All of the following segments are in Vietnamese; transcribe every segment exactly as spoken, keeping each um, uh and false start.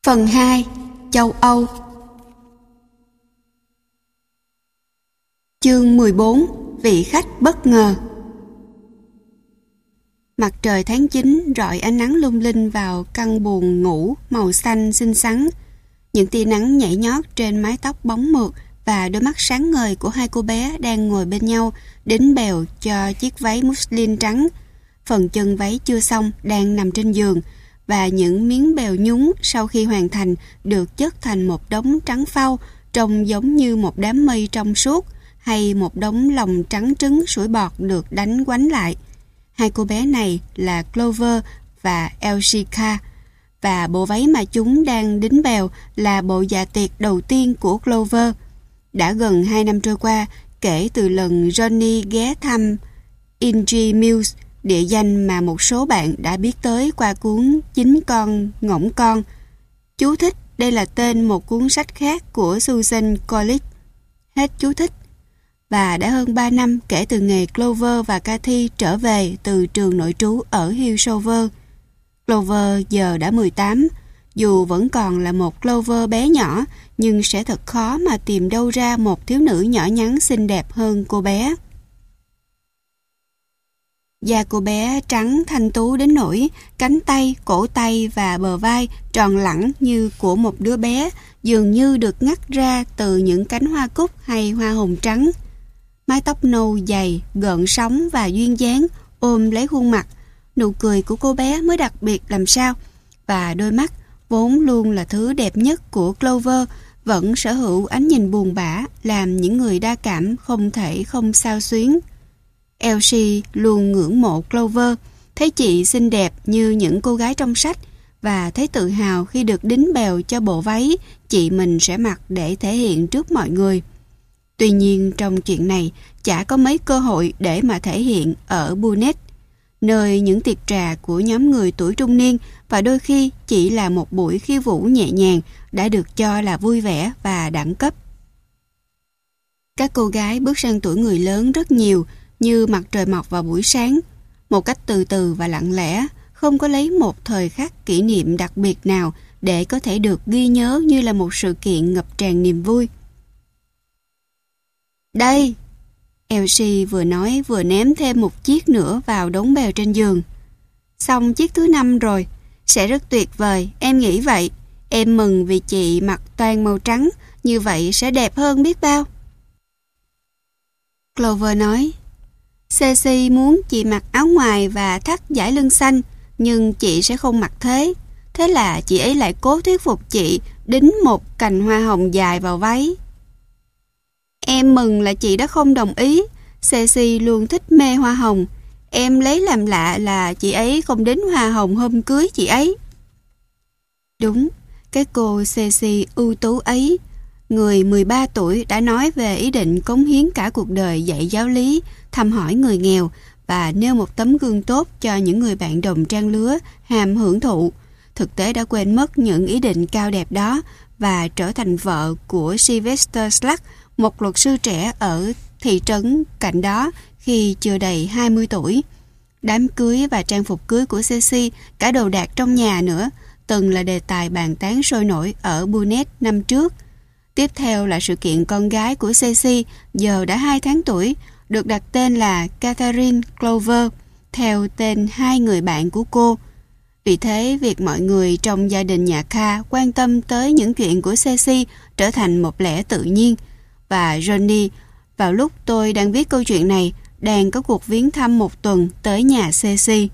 Phần hai. Châu Âu. Chương mười bốn. Vị khách bất ngờ. Mặt trời tháng chín rọi ánh nắng lung linh vào căn buồng ngủ màu xanh xinh xắn. Những tia nắng nhảy nhót trên mái tóc bóng mượt và đôi mắt sáng ngời của hai cô bé đang ngồi bên nhau, đính bèo cho chiếc váy muslin trắng. Phần chân váy chưa xong đang nằm trên giường, và những miếng bèo nhúng sau khi hoàn thành được chất thành một đống trắng phau, trông giống như một đám mây trong suốt hay một đống lòng trắng trứng sủi bọt được đánh quánh lại. Hai cô bé này là Clover và Elshika, và bộ váy mà chúng đang đính bèo là bộ dạ tiệc đầu tiên của Clover. Đã gần hai năm trôi qua kể từ lần Johnny ghé thăm Ingy Mills, địa danh mà một số bạn đã biết tới qua cuốn Chín con ngỗng con. Chú thích: đây là tên một cuốn sách khác của Susan Collins. Hết chú thích. Và đã hơn ba năm kể từ ngày Clover và Cathy trở về từ trường nội trú ở Hillsover. Clover giờ đã mười tám. Dù vẫn còn là một Clover bé nhỏ, nhưng sẽ thật khó mà tìm đâu ra một thiếu nữ nhỏ nhắn xinh đẹp hơn cô bé. Da cô bé trắng thanh tú đến nỗi cánh tay, cổ tay và bờ vai tròn lẳng như của một đứa bé, dường như được ngắt ra từ những cánh hoa cúc hay hoa hồng trắng. Mái tóc nâu dày, gợn sóng và duyên dáng ôm lấy khuôn mặt. Nụ cười của cô bé mới đặc biệt làm sao, và đôi mắt vốn luôn là thứ đẹp nhất của Clover vẫn sở hữu ánh nhìn buồn bã làm những người đa cảm không thể không xao xuyến. Elsie luôn ngưỡng mộ Clover, thấy chị xinh đẹp như những cô gái trong sách, và thấy tự hào khi được đính bèo cho bộ váy chị mình sẽ mặc để thể hiện trước mọi người. Tuy nhiên trong chuyện này chả có mấy cơ hội để mà thể hiện ở Bunnet, nơi những tiệc trà của nhóm người tuổi trung niên và đôi khi chỉ là một buổi khiêu vũ nhẹ nhàng đã được cho là vui vẻ và đẳng cấp. Các cô gái bước sang tuổi người lớn rất nhiều, như mặt trời mọc vào buổi sáng, một cách từ từ và lặng lẽ, không có lấy một thời khắc kỷ niệm đặc biệt nào để có thể được ghi nhớ như là một sự kiện ngập tràn niềm vui. Đây! Elsie vừa nói vừa ném thêm một chiếc nữa vào đống bèo trên giường. Xong chiếc thứ năm rồi, sẽ rất tuyệt vời, em nghĩ vậy. Em mừng vì chị mặc toàn màu trắng, như vậy sẽ đẹp hơn biết bao. Clover nói, Ceci muốn chị mặc áo ngoài và thắt dải lưng xanh, nhưng chị sẽ không mặc thế. Thế là chị ấy lại cố thuyết phục chị đính một cành hoa hồng dài vào váy. Em mừng là chị đã không đồng ý. Ceci luôn thích mê hoa hồng. Em lấy làm lạ là chị ấy không đính hoa hồng hôm cưới chị ấy. Đúng, cái cô Ceci ưu tú ấy, người mười ba tuổi đã nói về ý định cống hiến cả cuộc đời dạy giáo lý, thăm hỏi người nghèo và nêu một tấm gương tốt cho những người bạn đồng trang lứa ham hưởng thụ, thực tế đã quên mất những ý định cao đẹp đó và trở thành vợ của Sylvester Slack, một luật sư trẻ ở thị trấn cạnh đó khi chưa đầy hai mươi tuổi. Đám cưới và trang phục cưới của Ceci, cả đồ đạc trong nhà nữa, từng là đề tài bàn tán sôi nổi ở Bunnet năm trước. Tiếp theo là sự kiện con gái của Ceci, giờ đã hai tháng tuổi, được đặt tên là Catherine Clover, theo tên hai người bạn của cô. Vì thế, việc mọi người trong gia đình nhà Kha quan tâm tới những chuyện của Ceci trở thành một lẽ tự nhiên. Và Johnny, vào lúc tôi đang viết câu chuyện này, đang có cuộc viếng thăm một tuần tới nhà Ceci.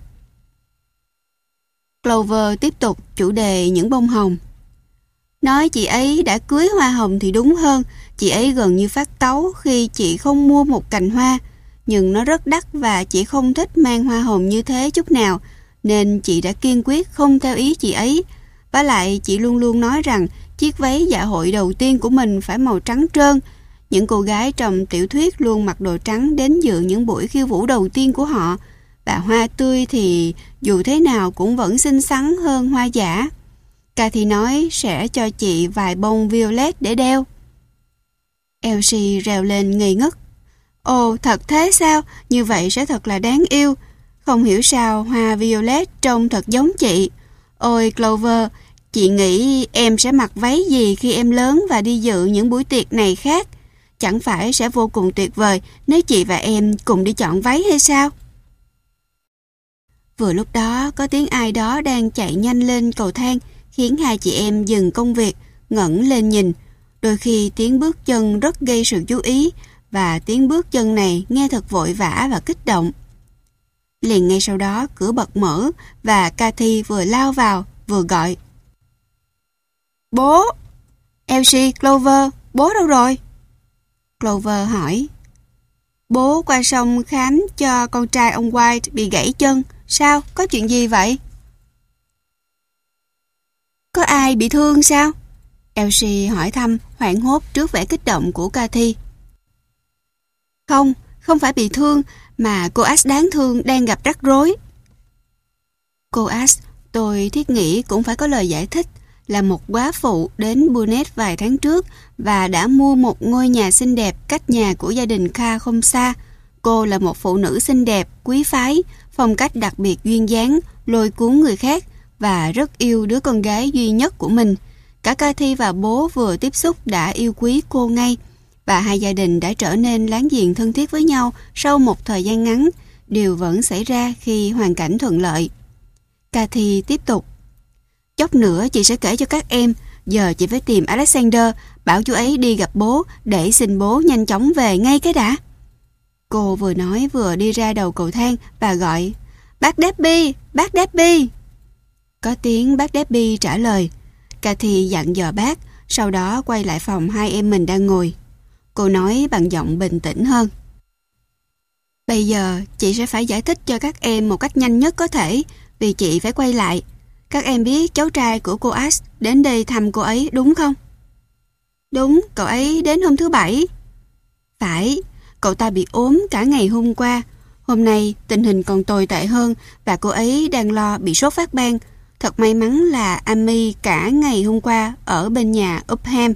Clover tiếp tục chủ đề những bông hồng. Nói chị ấy đã cưới hoa hồng thì đúng hơn, chị ấy gần như phát cáu khi chị không mua một cành hoa, nhưng nó rất đắt và chị không thích mang hoa hồng như thế chút nào, nên chị đã kiên quyết không theo ý chị ấy. Vả lại chị luôn luôn nói rằng chiếc váy dạ hội đầu tiên của mình phải màu trắng trơn. Những cô gái trong tiểu thuyết luôn mặc đồ trắng đến dự những buổi khiêu vũ đầu tiên của họ, và hoa tươi thì dù thế nào cũng vẫn xinh xắn hơn hoa giả. Cathy nói sẽ cho chị vài bông violet để đeo. Elsie reo lên ngây ngất. Ồ, thật thế sao? Như vậy sẽ thật là đáng yêu. Không hiểu sao hoa violet trông thật giống chị. Ôi Clover, Chị nghĩ em sẽ mặc váy gì khi em lớn và đi dự những buổi tiệc này khác? Chẳng phải sẽ vô cùng tuyệt vời nếu chị và em cùng đi chọn váy hay sao? Vừa lúc đó có tiếng ai đó đang chạy nhanh lên cầu thang, khiến hai chị em dừng công việc, ngẩng lên nhìn. Đôi khi tiếng bước chân rất gây sự chú ý, và tiếng bước chân này nghe thật vội vã và kích động. Liền ngay sau đó cửa bật mở và Cathy vừa lao vào vừa gọi: "Bố! Elsie, Clover, bố đâu rồi?" Clover hỏi: "Bố qua sông khám cho con trai ông White bị gãy chân. Sao? Có chuyện gì vậy?" "Có ai bị thương sao?" Elsie hỏi thăm, hoảng hốt trước vẻ kích động của Cathy. "Không, không phải bị thương, mà cô Ash đáng thương đang gặp rắc rối." Cô Ash, tôi thiết nghĩ cũng phải có lời giải thích, là một góa phụ đến Bunnet vài tháng trước và đã mua một ngôi nhà xinh đẹp cách nhà của gia đình Carr không xa. Cô là một phụ nữ xinh đẹp, quý phái, phong cách đặc biệt duyên dáng, lôi cuốn người khác và rất yêu đứa con gái duy nhất của mình. Cả Cathy và bố vừa tiếp xúc đã yêu quý cô ngay, và hai gia đình đã trở nên láng giềng thân thiết với nhau sau một thời gian ngắn. Điều vẫn xảy ra khi hoàn cảnh thuận lợi. Cathy tiếp tục: "Chốc nữa chị sẽ kể cho các em. Giờ chị phải tìm Alexander, bảo chú ấy đi gặp bố để xin bố nhanh chóng về ngay cái đã." Cô vừa nói vừa đi ra đầu cầu thang và gọi: "Bác Debbie! Bác Debbie!" Có tiếng bác Debbie trả lời. Cathy dặn dò bác, sau đó quay lại phòng hai em mình đang ngồi. Cô nói bằng giọng bình tĩnh hơn: "Bây giờ chị sẽ phải giải thích cho các em một cách nhanh nhất có thể, vì chị phải quay lại. Các em biết cháu trai của cô Ash đến đây thăm cô ấy đúng không?" "Đúng, cậu ấy đến hôm thứ Bảy." "Phải, cậu ta bị ốm cả ngày hôm qua. Hôm nay tình hình còn tồi tệ hơn và cô ấy đang lo bị sốt phát ban. Thật may mắn là Amy cả ngày hôm qua ở bên nhà Upham.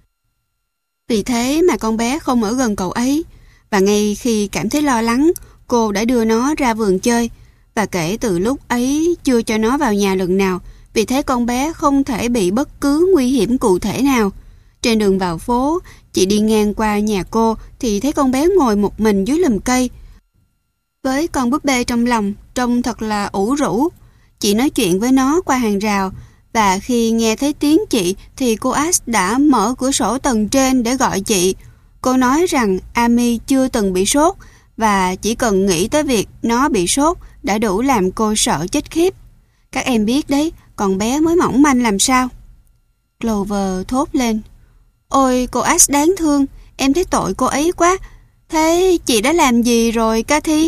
Vì thế mà con bé không ở gần cậu ấy. Và ngay khi cảm thấy lo lắng, cô đã đưa nó ra vườn chơi. Và kể từ lúc ấy chưa cho nó vào nhà lần nào. Vì thế con bé không thể bị bất cứ nguy hiểm cụ thể nào. Trên đường vào phố, chị đi ngang qua nhà cô thì thấy con bé ngồi một mình dưới lùm cây với con búp bê trong lòng, trông thật là ủ rũ. Chị nói chuyện với nó qua hàng rào, và khi nghe thấy tiếng chị thì cô Ash đã mở cửa sổ tầng trên để gọi chị. Cô nói rằng Amy chưa từng bị sốt, và chỉ cần nghĩ tới việc nó bị sốt đã đủ làm cô sợ chết khiếp. Các em biết đấy, con bé mới mỏng manh làm sao." Clover thốt lên: "Ôi, cô Ash đáng thương, em thấy tội cô ấy quá. Thế chị đã làm gì rồi, Cathy?"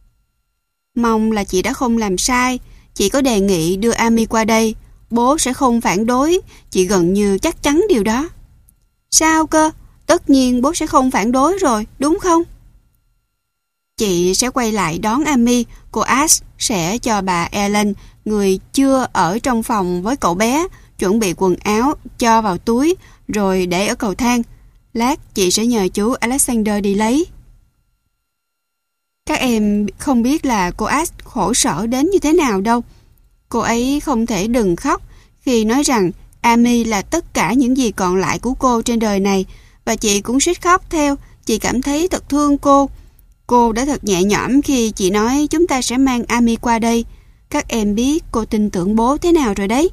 "Mong là chị đã không làm sai. Chị có đề nghị đưa Amy qua đây. Bố sẽ không phản đối, chị gần như chắc chắn điều đó." "Sao cơ? Tất nhiên bố sẽ không phản đối rồi, đúng không?" "Chị sẽ quay lại đón Amy. Cô Ash sẽ cho bà Ellen, người chưa ở trong phòng với cậu bé, chuẩn bị quần áo, cho vào túi, rồi để ở cầu thang. Lát chị sẽ nhờ chú Alexander đi lấy." Các em không biết là cô Ash khổ sở đến như thế nào đâu. Cô ấy không thể đừng khóc khi nói rằng Amy là tất cả những gì còn lại của cô trên đời này, và chị cũng suýt khóc theo. Chị cảm thấy thật thương cô. Cô đã thật nhẹ nhõm khi chị nói chúng ta sẽ mang Amy qua đây. Các em biết cô tin tưởng bố thế nào rồi đấy."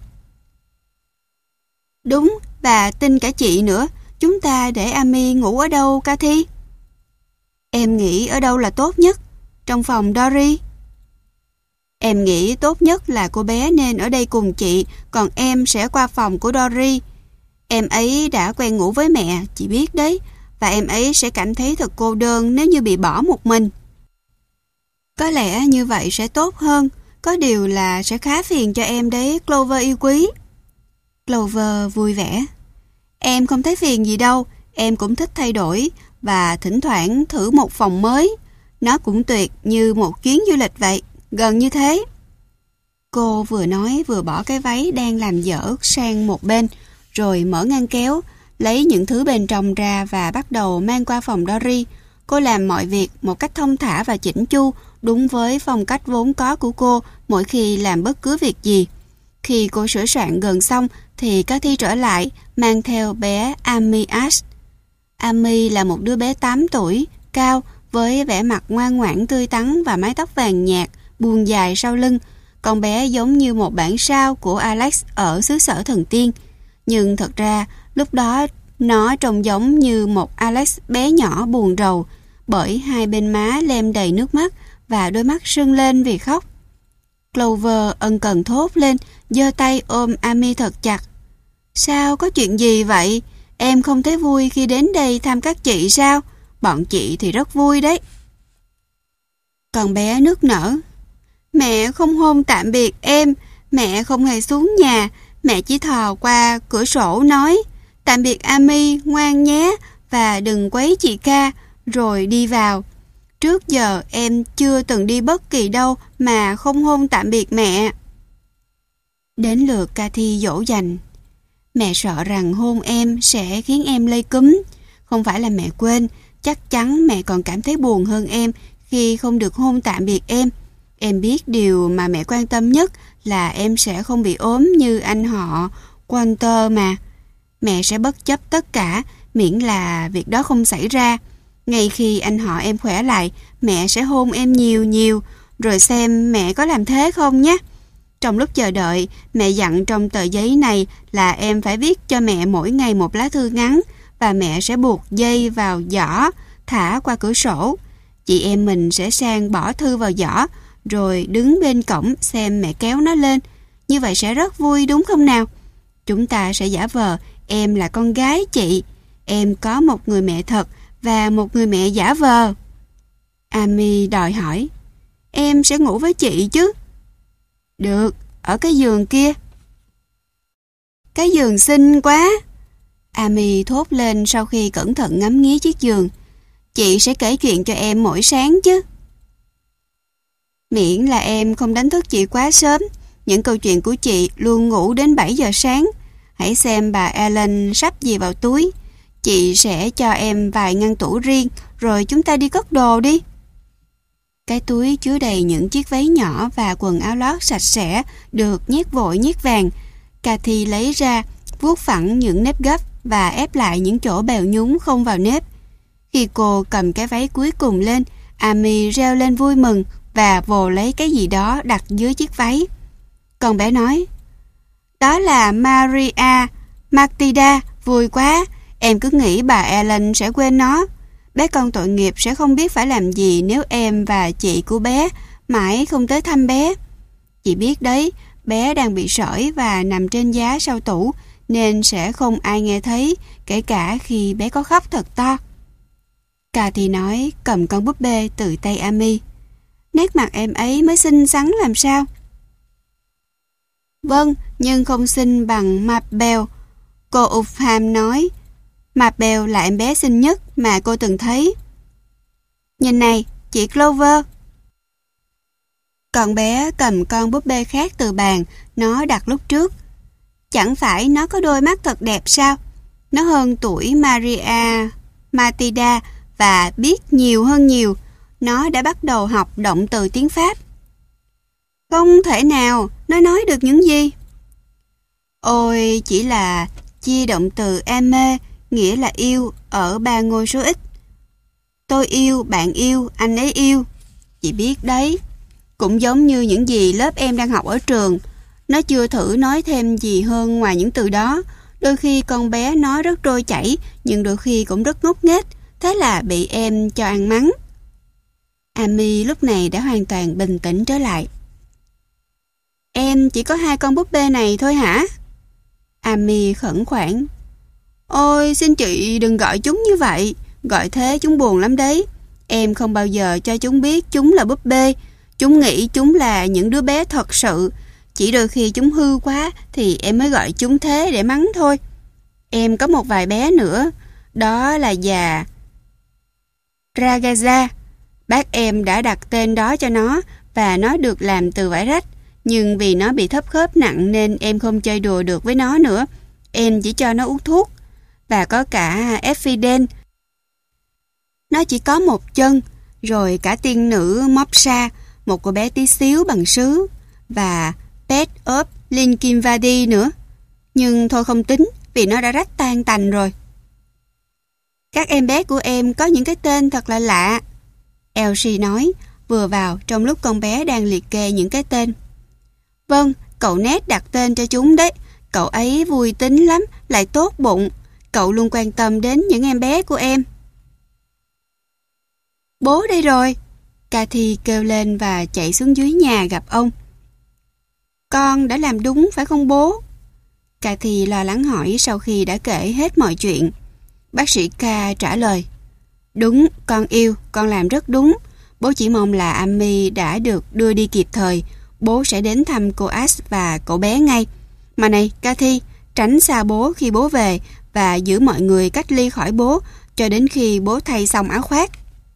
"Đúng, và tin cả chị nữa. Chúng ta để Amy ngủ ở đâu, Cathy?" "Em nghĩ ở đâu là tốt nhất? Trong phòng Dory?" "Em nghĩ tốt nhất là cô bé nên ở đây cùng chị, còn em sẽ qua phòng của Dory. Em ấy đã quen ngủ với mẹ, chị biết đấy, và em ấy sẽ cảm thấy thật cô đơn nếu như bị bỏ một mình." "Có lẽ như vậy sẽ tốt hơn. Có điều là sẽ khá phiền cho em đấy, Clover yêu quý." Clover vui vẻ: "Em không thấy phiền gì đâu. Em cũng thích thay đổi và thỉnh thoảng thử một phòng mới. Nó cũng tuyệt như một chuyến du lịch vậy, gần như thế." Cô vừa nói vừa bỏ cái váy đang làm dở sang một bên, rồi mở ngăn kéo, lấy những thứ bên trong ra và bắt đầu mang qua phòng Dory. Cô làm mọi việc một cách thông thả và chỉnh chu, đúng với phong cách vốn có của cô mỗi khi làm bất cứ việc gì. Khi cô sửa soạn gần xong thì Cathy trở lại mang theo bé Amy Ash. Amy là một đứa bé tám tuổi, cao, với vẻ mặt ngoan ngoãn tươi tắn và mái tóc vàng nhạt, buông dài sau lưng. Con bé giống như một bản sao của Alex ở xứ sở thần tiên. Nhưng thật ra, lúc đó nó trông giống như một Alex bé nhỏ buồn rầu, bởi hai bên má lem đầy nước mắt và đôi mắt sưng lên vì khóc. Clover ân cần thốt lên, giơ tay ôm Amy thật chặt. Sao, có chuyện gì vậy? Em không thấy vui khi đến đây thăm các chị sao? Bọn chị thì rất vui đấy. Con bé nức nở. Mẹ không hôn tạm biệt em, mẹ không hề xuống nhà, mẹ chỉ thò qua cửa sổ nói, tạm biệt Amy, ngoan nhé, và đừng quấy chị ca, rồi đi vào. Trước giờ em chưa từng đi bất kỳ đâu mà không hôn tạm biệt mẹ. Đến lượt Cathy dỗ dành. Mẹ sợ rằng hôn em sẽ khiến em lây cúm. Không phải là mẹ quên, chắc chắn mẹ còn cảm thấy buồn hơn em khi không được hôn tạm biệt em. Em biết điều mà mẹ quan tâm nhất là em sẽ không bị ốm như anh họ Walter mà. Mẹ sẽ bất chấp tất cả miễn là việc đó không xảy ra. Ngay khi anh họ em khỏe lại, mẹ sẽ hôn em nhiều nhiều, rồi xem mẹ có làm thế không nhé. Trong lúc chờ đợi, mẹ dặn trong tờ giấy này là em phải viết cho mẹ mỗi ngày một lá thư ngắn, và mẹ sẽ buộc dây vào giỏ, thả qua cửa sổ. Chị em mình sẽ sang bỏ thư vào giỏ, rồi đứng bên cổng xem mẹ kéo nó lên. Như vậy sẽ rất vui đúng không nào? Chúng ta sẽ giả vờ em là con gái chị. Em có một người mẹ thật và một người mẹ giả vờ. Amy đòi hỏi. Em sẽ ngủ với chị chứ? Được, ở cái giường kia. Cái giường xinh quá. Amy thốt lên sau khi cẩn thận ngắm nghía chiếc giường. Chị sẽ kể chuyện cho em mỗi sáng chứ. Miễn là em không đánh thức chị quá sớm. Những câu chuyện của chị luôn ngủ đến bảy giờ sáng. Hãy xem bà Ellen sắp gì vào túi. Chị sẽ cho em vài ngăn tủ riêng, rồi chúng ta đi cất đồ đi. Cái túi chứa đầy những chiếc váy nhỏ và quần áo lót sạch sẽ được nhét vội nhét vàng. Cathy lấy ra, vuốt phẳng những nếp gấp và ép lại những chỗ bèo nhúng không vào nếp. Khi cô cầm cái váy cuối cùng lên, Amy reo lên vui mừng và vồ lấy cái gì đó đặt dưới chiếc váy. Con bé nói, đó là Maria Matilda, vui quá. Em cứ nghĩ bà Ellen sẽ quên nó. Bé con tội nghiệp sẽ không biết phải làm gì nếu em và chị của bé mãi không tới thăm bé. Chị biết đấy, bé đang bị sởi và nằm trên giá sau tủ, nên sẽ không ai nghe thấy, kể cả khi bé có khóc thật to. Cathy nói, cầm con búp bê từ tay Amy. Nét mặt em ấy mới xinh xắn làm sao? Vâng, nhưng không xinh bằng Mabel. Cô Upham nói, Mabel là em bé xinh nhất mà cô từng thấy. Nhìn này, chị Clover. Con bé cầm con búp bê khác từ bàn, nó đặt lúc trước. Chẳng phải nó có đôi mắt thật đẹp sao? Nó hơn tuổi Maria Matilda và biết nhiều hơn nhiều. Nó đã bắt đầu học động từ tiếng Pháp. Không thể nào, nó nói được những gì? Ôi, chỉ là chia động từ aimer, nghĩa là yêu, ở ba ngôi số ít. Tôi yêu, bạn yêu, anh ấy yêu. Chị biết đấy. Cũng giống như những gì lớp em đang học ở trường. Nó chưa thử nói thêm gì hơn ngoài những từ đó. Đôi khi con bé nói rất trôi chảy, nhưng đôi khi cũng rất ngốc nghếch. Thế là bị em cho ăn mắng. Amy lúc này đã hoàn toàn bình tĩnh trở lại. Em chỉ có hai con búp bê này thôi hả? Amy khẩn khoản. Ôi, xin chị đừng gọi chúng như vậy. Gọi thế chúng buồn lắm đấy. Em không bao giờ cho chúng biết chúng là búp bê. Chúng nghĩ chúng là những đứa bé thật sự. Chỉ đôi khi chúng hư quá thì em mới gọi chúng thế để mắng thôi. Em có một vài bé nữa. Đó là già Ragaza. Bác em đã đặt tên đó cho nó và nó được làm từ vải rách. Nhưng vì nó bị thấp khớp nặng nên em không chơi đùa được với nó nữa. Em chỉ cho nó uống thuốc. Và có cả Effiden. Nó chỉ có một chân. Rồi cả tiên nữ Mopsa, một cô bé tí xíu bằng sứ. Và Pet of Linkimvadi nữa. Nhưng thôi không tính, vì nó đã rách tan tành rồi. Các em bé của em có những cái tên thật là lạ, Elsie nói, vừa vào trong lúc con bé đang liệt kê những cái tên. Vâng, cậu Ned đặt tên cho chúng đấy. Cậu ấy vui tính lắm, lại tốt bụng. Cậu luôn quan tâm đến những em bé của em. Bố đây rồi, Cathy kêu lên và chạy xuống dưới nhà gặp ông. Con đã làm đúng phải không bố? Cathy lo lắng hỏi sau khi đã kể hết mọi chuyện. Bác sĩ K trả lời. Đúng, con yêu, con làm rất đúng. Bố chỉ mong là Amy đã được đưa đi kịp thời. Bố sẽ đến thăm cô Ash và cậu bé ngay. Mà này, Cathy, tránh xa bố khi bố về và giữ mọi người cách ly khỏi bố cho đến khi bố thay xong áo khoác.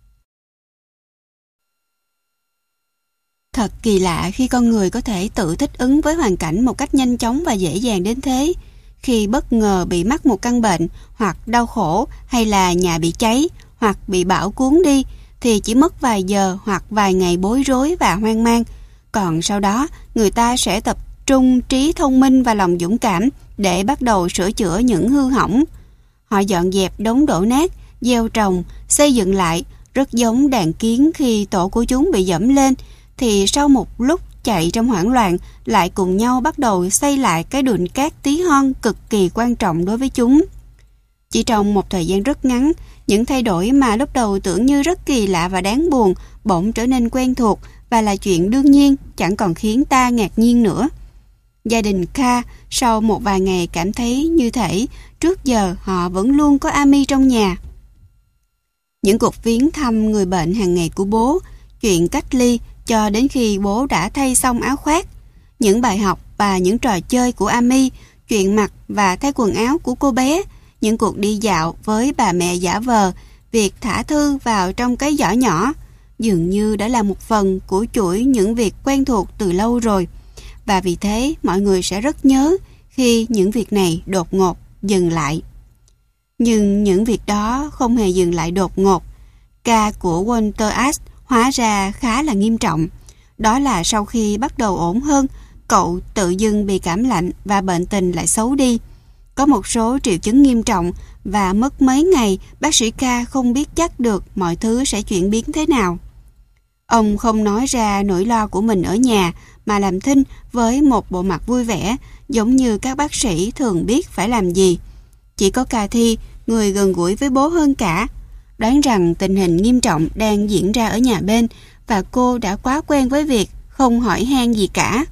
Thật kỳ lạ khi con người có thể tự thích ứng với hoàn cảnh một cách nhanh chóng và dễ dàng đến thế. Khi bất ngờ bị mắc một căn bệnh, hoặc đau khổ, hay là nhà bị cháy, hoặc bị bão cuốn đi, thì chỉ mất vài giờ hoặc vài ngày bối rối và hoang mang. Còn sau đó, người ta sẽ tập trung trí thông minh và lòng dũng cảm để bắt đầu sửa chữa những hư hỏng. Họ dọn dẹp đống đổ nát, gieo trồng, xây dựng lại, rất giống đàn kiến khi tổ của chúng bị dẫm lên, thì sau một lúc chạy trong hoảng loạn lại cùng nhau bắt đầu xây lại cái đụn cát tí hon cực kỳ quan trọng đối với chúng. Chỉ trong một thời gian rất ngắn, những thay đổi mà lúc đầu tưởng như rất kỳ lạ và đáng buồn bỗng trở nên quen thuộc và là chuyện đương nhiên, chẳng còn khiến ta ngạc nhiên nữa. Gia đình K sau một vài ngày cảm thấy như thể trước giờ họ vẫn luôn có Amy trong nhà. Những cuộc viếng thăm người bệnh hàng ngày của bố, chuyện cách ly cho đến khi bố đã thay xong áo khoác, những bài học và những trò chơi của Amy, chuyện mặc và thay quần áo của cô bé, những cuộc đi dạo với bà mẹ giả vờ, việc thả thư vào trong cái giỏ nhỏ, dường như đã là một phần của chuỗi những việc quen thuộc từ lâu rồi. Và vì thế mọi người sẽ rất nhớ khi những việc này đột ngột dừng lại. Nhưng những việc đó không hề dừng lại đột ngột. Ca của Walter Ash hóa ra khá là nghiêm trọng. Đó là sau khi bắt đầu ổn hơn, cậu tự dưng bị cảm lạnh và bệnh tình lại xấu đi. Có một số triệu chứng nghiêm trọng và mất mấy ngày bác sĩ K không biết chắc được mọi thứ sẽ chuyển biến thế nào. Ông không nói ra nỗi lo của mình ở nhà mà làm thinh với một bộ mặt vui vẻ, giống như các bác sĩ thường biết phải làm gì. Chỉ có Cathy, người gần gũi với bố hơn cả, đoán rằng tình hình nghiêm trọng đang diễn ra ở nhà bên và cô đã quá quen với việc không hỏi han gì cả.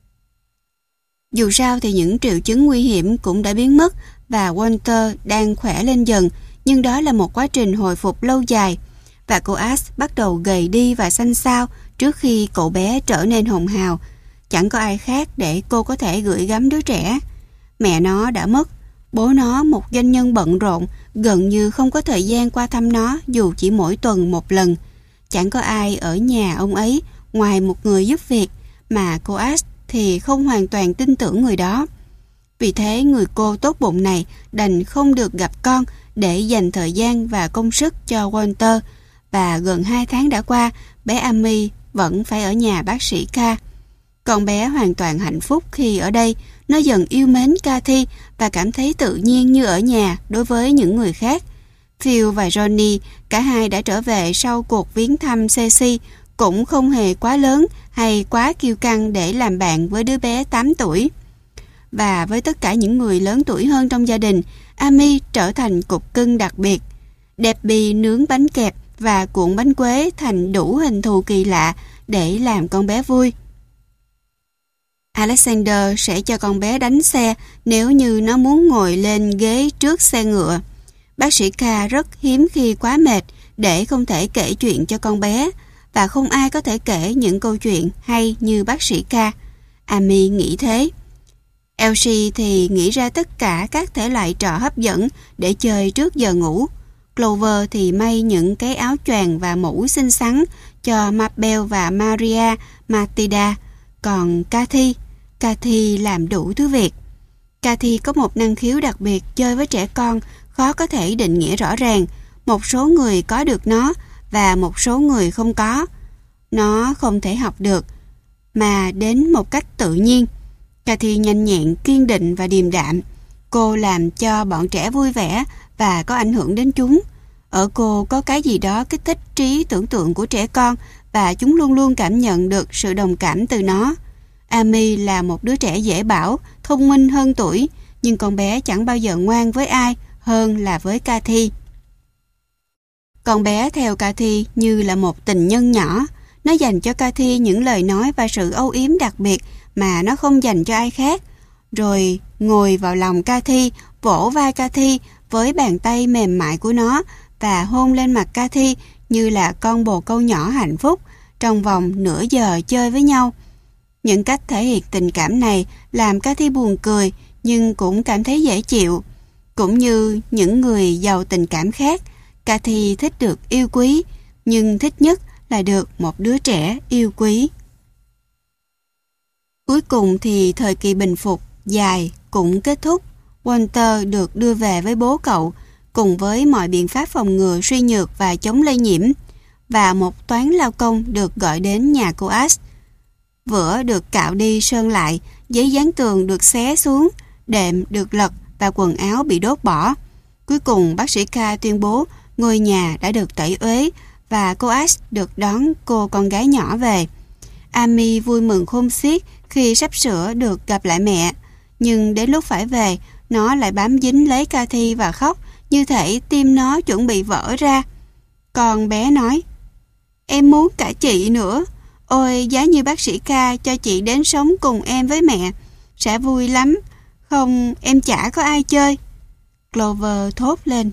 Dù sao thì những triệu chứng nguy hiểm cũng đã biến mất và Walter đang khỏe lên dần, nhưng đó là một quá trình hồi phục lâu dài và cô Ash bắt đầu gầy đi và xanh xao trước khi cậu bé trở nên hồng hào. Chẳng có ai khác để cô có thể gửi gắm đứa trẻ. Mẹ nó đã mất, bố nó một doanh nhân bận rộn, gần như không có thời gian qua thăm nó dù chỉ mỗi tuần một lần. Chẳng có ai ở nhà ông ấy ngoài một người giúp việc, mà cô Ash thì không hoàn toàn tin tưởng người đó. Vì thế người cô tốt bụng này đành không được gặp con để dành thời gian và công sức cho Walter, và gần hai tháng đã qua, bé Amy vẫn phải ở nhà bác sĩ K. Con bé hoàn toàn hạnh phúc khi ở đây. Nó dần yêu mến Cathy và cảm thấy tự nhiên như ở nhà đối với những người khác. Phil và Johnny, cả hai đã trở về sau cuộc viếng thăm Ceci, cũng không hề quá lớn hay quá kiêu căng để làm bạn với đứa bé tám tuổi. Và với tất cả những người lớn tuổi hơn trong gia đình, Amy trở thành cục cưng đặc biệt. Debbie nướng bánh kẹp và cuộn bánh quế thành đủ hình thù kỳ lạ để làm con bé vui. Alexander sẽ cho con bé đánh xe nếu như nó muốn ngồi lên ghế trước xe ngựa. Bác sĩ K rất hiếm khi quá mệt để không thể kể chuyện cho con bé, và không ai có thể kể những câu chuyện hay như bác sĩ K. Amy nghĩ thế. Elsie thì nghĩ ra tất cả các thể loại trò hấp dẫn để chơi trước giờ ngủ. Clover thì may những cái áo choàng và mũ xinh xắn cho Mabel và Maria Matilda. Còn Cathy, Cathy làm đủ thứ việc. Cathy có một năng khiếu đặc biệt chơi với trẻ con, khó có thể định nghĩa rõ ràng. Một số người có được nó và một số người không có. Nó không thể học được, mà đến một cách tự nhiên. Cathy nhanh nhẹn, kiên định và điềm đạm. Cô làm cho bọn trẻ vui vẻ và có ảnh hưởng đến chúng. Ở cô có cái gì đó kích thích trí tưởng tượng của trẻ con và chúng luôn luôn cảm nhận được sự đồng cảm từ nó. Amy là một đứa trẻ dễ bảo, thông minh hơn tuổi, nhưng con bé chẳng bao giờ ngoan với ai hơn là với Cathy. Con bé theo Cathy như là một tình nhân nhỏ. Nó dành cho Cathy những lời nói và sự âu yếm đặc biệt mà nó không dành cho ai khác. Rồi ngồi vào lòng Cathy, vỗ vai Cathy với bàn tay mềm mại của nó và hôn lên mặt Cathy như là con bồ câu nhỏ hạnh phúc trong vòng nửa giờ chơi với nhau. Những cách thể hiện tình cảm này làm Cathy buồn cười nhưng cũng cảm thấy dễ chịu. Cũng như những người giàu tình cảm khác, Cathy thích được yêu quý, nhưng thích nhất là được một đứa trẻ yêu quý. Cuối cùng thì thời kỳ bình phục dài cũng kết thúc. Walter được đưa về với bố cậu, cùng với mọi biện pháp phòng ngừa suy nhược và chống lây nhiễm, và một toán lao công được gọi đến nhà cô Ash. Vữa được cạo đi sơn lại, giấy dán tường được xé xuống, đệm được lật và quần áo bị đốt bỏ. Cuối cùng bác sĩ K tuyên bố ngôi nhà đã được tẩy uế và cô Ash được đón cô con gái nhỏ về. Amy vui mừng khôn xiết khi sắp sửa được gặp lại mẹ, nhưng đến lúc phải về, nó lại bám dính lấy Cathy và khóc, như thể tim nó chuẩn bị vỡ ra. Con bé nói, em muốn cả chị nữa. Ôi, giá như bác sĩ K cho chị đến sống cùng em với mẹ, sẽ vui lắm. Không, em chả có ai chơi. Clover thốt lên.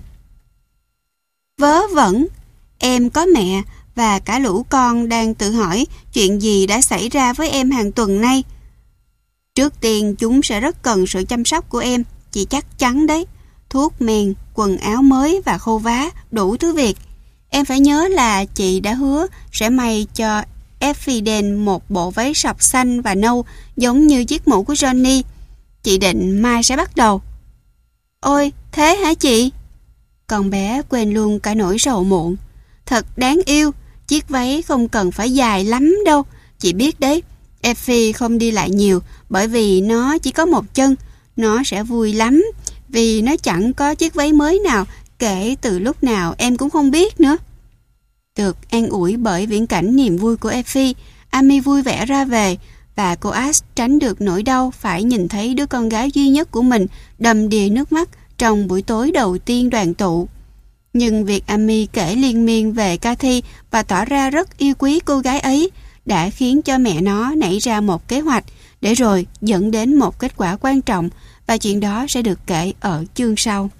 Vớ vẩn, em có mẹ và cả lũ con đang tự hỏi chuyện gì đã xảy ra với em hàng tuần nay. Trước tiên chúng sẽ rất cần sự chăm sóc của em, chị chắc chắn đấy. Thuốc men, quần áo mới và khô vá, đủ thứ việc. Em phải nhớ là chị đã hứa sẽ may cho Effiden một bộ váy sọc xanh và nâu giống như chiếc mũ của Johnny. Chị định mai sẽ bắt đầu. Ôi, thế hả chị? Con bé quên luôn cả nỗi sầu muộn. Thật đáng yêu, chiếc váy không cần phải dài lắm đâu. Chị biết đấy, Effie không đi lại nhiều bởi vì nó chỉ có một chân. Nó sẽ vui lắm vì nó chẳng có chiếc váy mới nào kể từ lúc nào em cũng không biết nữa. Được an ủi bởi viễn cảnh niềm vui của Effie, Amy vui vẻ ra về và cô Ash tránh được nỗi đau phải nhìn thấy đứa con gái duy nhất của mình đầm đìa nước mắt trong buổi tối đầu tiên đoàn tụ. Nhưng việc Amy kể liên miên về Cathy và tỏ ra rất yêu quý cô gái ấy đã khiến cho mẹ nó nảy ra một kế hoạch để rồi dẫn đến một kết quả quan trọng, và chuyện đó sẽ được kể ở chương sau.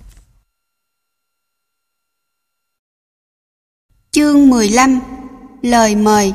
Chương mười lăm. Lời mời.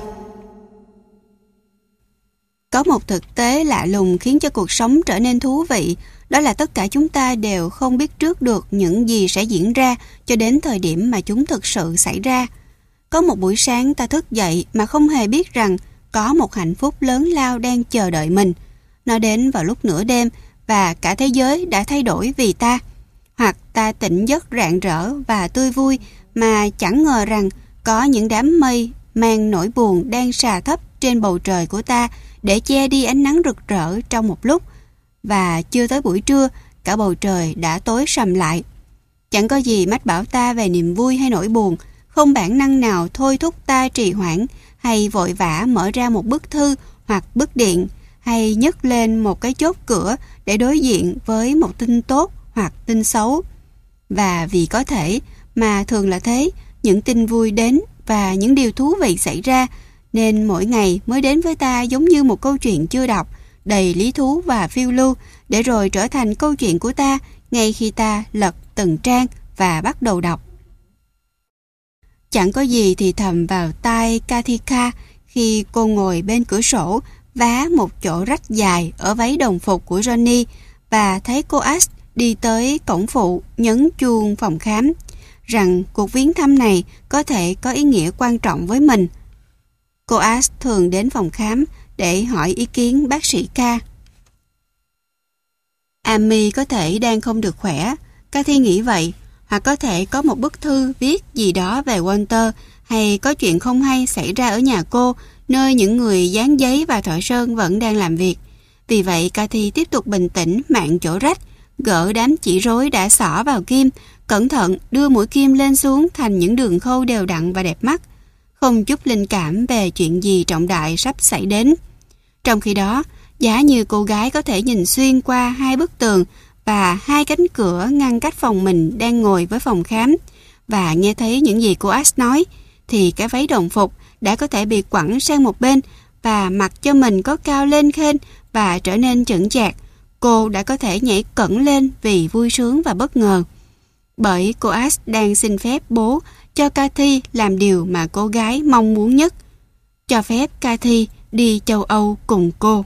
Có một thực tế lạ lùng khiến cho cuộc sống trở nên thú vị, đó là tất cả chúng ta đều không biết trước được những gì sẽ diễn ra cho đến thời điểm mà chúng thực sự xảy ra. Có một buổi sáng ta thức dậy mà không hề biết rằng có một hạnh phúc lớn lao đang chờ đợi mình. Nó đến vào lúc nửa đêm và cả thế giới đã thay đổi vì ta. Hoặc ta tỉnh giấc rạng rỡ và tươi vui mà chẳng ngờ rằng có những đám mây mang nỗi buồn đang xà thấp trên bầu trời của ta để che đi ánh nắng rực rỡ trong một lúc. Và chưa tới buổi trưa, cả bầu trời đã tối sầm lại. Chẳng có gì mách bảo ta về niềm vui hay nỗi buồn, không bản năng nào thôi thúc ta trì hoãn hay vội vã mở ra một bức thư hoặc bức điện, hay nhấc lên một cái chốt cửa để đối diện với một tin tốt hoặc tin xấu. Và vì có thể, mà thường là thế, những tin vui đến và những điều thú vị xảy ra, nên mỗi ngày mới đến với ta giống như một câu chuyện chưa đọc, đầy lý thú và phiêu lưu, để rồi trở thành câu chuyện của ta ngay khi ta lật từng trang và bắt đầu đọc. Chẳng có gì thì thầm vào tai Kathika khi cô ngồi bên cửa sổ vá một chỗ rách dài ở váy đồng phục của Johnny và thấy cô Ash đi tới cổng phụ nhấn chuông phòng khám, rằng cuộc viếng thăm này có thể có ý nghĩa quan trọng với mình. Cô Ash thường đến phòng khám để hỏi ý kiến bác sĩ K. Amy có thể đang không được khỏe, Cathy nghĩ vậy, hoặc có thể có một bức thư viết gì đó về Walter, hay có chuyện không hay xảy ra ở nhà cô, nơi những người dán giấy và thợ sơn vẫn đang làm việc. Vì vậy Cathy tiếp tục bình tĩnh mạn chỗ rách, gỡ đám chỉ rối đã xỏ vào kim, cẩn thận đưa mũi kim lên xuống thành những đường khâu đều đặn và đẹp mắt, không chút linh cảm về chuyện gì trọng đại sắp xảy đến. Trong khi đó, giá như cô gái có thể nhìn xuyên qua hai bức tường và hai cánh cửa ngăn cách phòng mình đang ngồi với phòng khám và nghe thấy những gì cô Ash nói, thì cái váy đồng phục đã có thể bị quẳng sang một bên và mặc cho mình có cao lên khênh và trở nên chững chạc. Cô đã có thể nhảy cẫng lên vì vui sướng và bất ngờ. Bởi cô Ash đang xin phép bố cho Cathy làm điều mà cô gái mong muốn nhất, cho phép Cathy đi châu Âu cùng cô.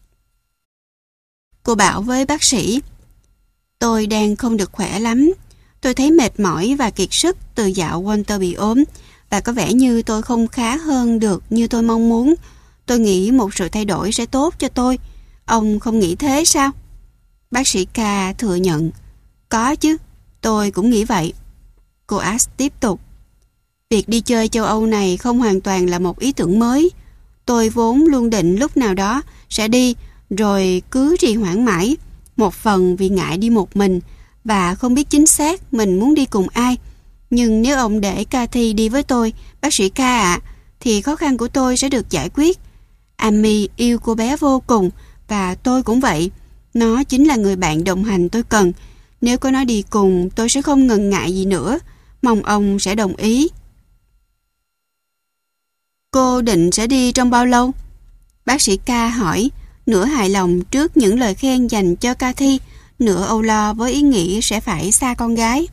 Cô bảo với bác sĩ, tôi đang không được khỏe lắm. Tôi thấy mệt mỏi và kiệt sức từ dạo Walter bị ốm, và có vẻ như tôi không khá hơn được như tôi mong muốn. Tôi nghĩ một sự thay đổi sẽ tốt cho tôi. Ông không nghĩ thế sao? Bác sĩ K thừa nhận, có chứ, tôi cũng nghĩ vậy. Cô Ash tiếp tục, việc đi chơi châu Âu này không hoàn toàn là một ý tưởng mới. Tôi vốn luôn định lúc nào đó sẽ đi, rồi cứ trì hoãn mãi, một phần vì ngại đi một mình và không biết chính xác mình muốn đi cùng ai. Nhưng nếu ông để Cathy đi với tôi, bác sĩ K ạ, à, thì khó khăn của tôi sẽ được giải quyết. Amy yêu cô bé vô cùng, và tôi cũng vậy. Nó chính là người bạn đồng hành tôi cần. Nếu có nó đi cùng, tôi sẽ không ngần ngại gì nữa. Mong ông sẽ đồng ý. Cô định sẽ đi trong bao lâu? Bác sĩ K hỏi, nửa hài lòng trước những lời khen dành cho Cathy, nửa âu lo với ý nghĩ sẽ phải xa con gái.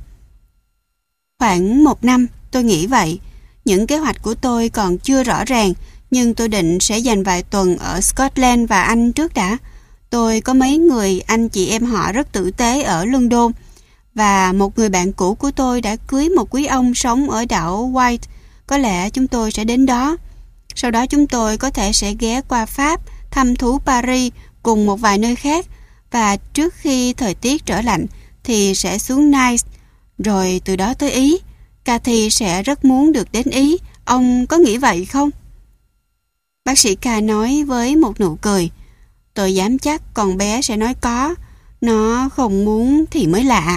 Khoảng một năm, tôi nghĩ vậy. Những kế hoạch của tôi còn chưa rõ ràng, nhưng tôi định sẽ dành vài tuần ở Scotland và Anh trước đã. Tôi có mấy người anh chị em họ rất tử tế ở London, và một người bạn cũ của tôi đã cưới một quý ông sống ở đảo White. Có lẽ chúng tôi sẽ đến đó. Sau đó chúng tôi có thể sẽ ghé qua Pháp, thăm thú Paris cùng một vài nơi khác, và trước khi thời tiết trở lạnh thì sẽ xuống Nice, rồi từ đó tới Ý. Cathy sẽ rất muốn được đến Ý. Ông có nghĩ vậy không? Bác sĩ K nói với một nụ cười, tôi dám chắc con bé sẽ nói có. Nó không muốn thì mới lạ.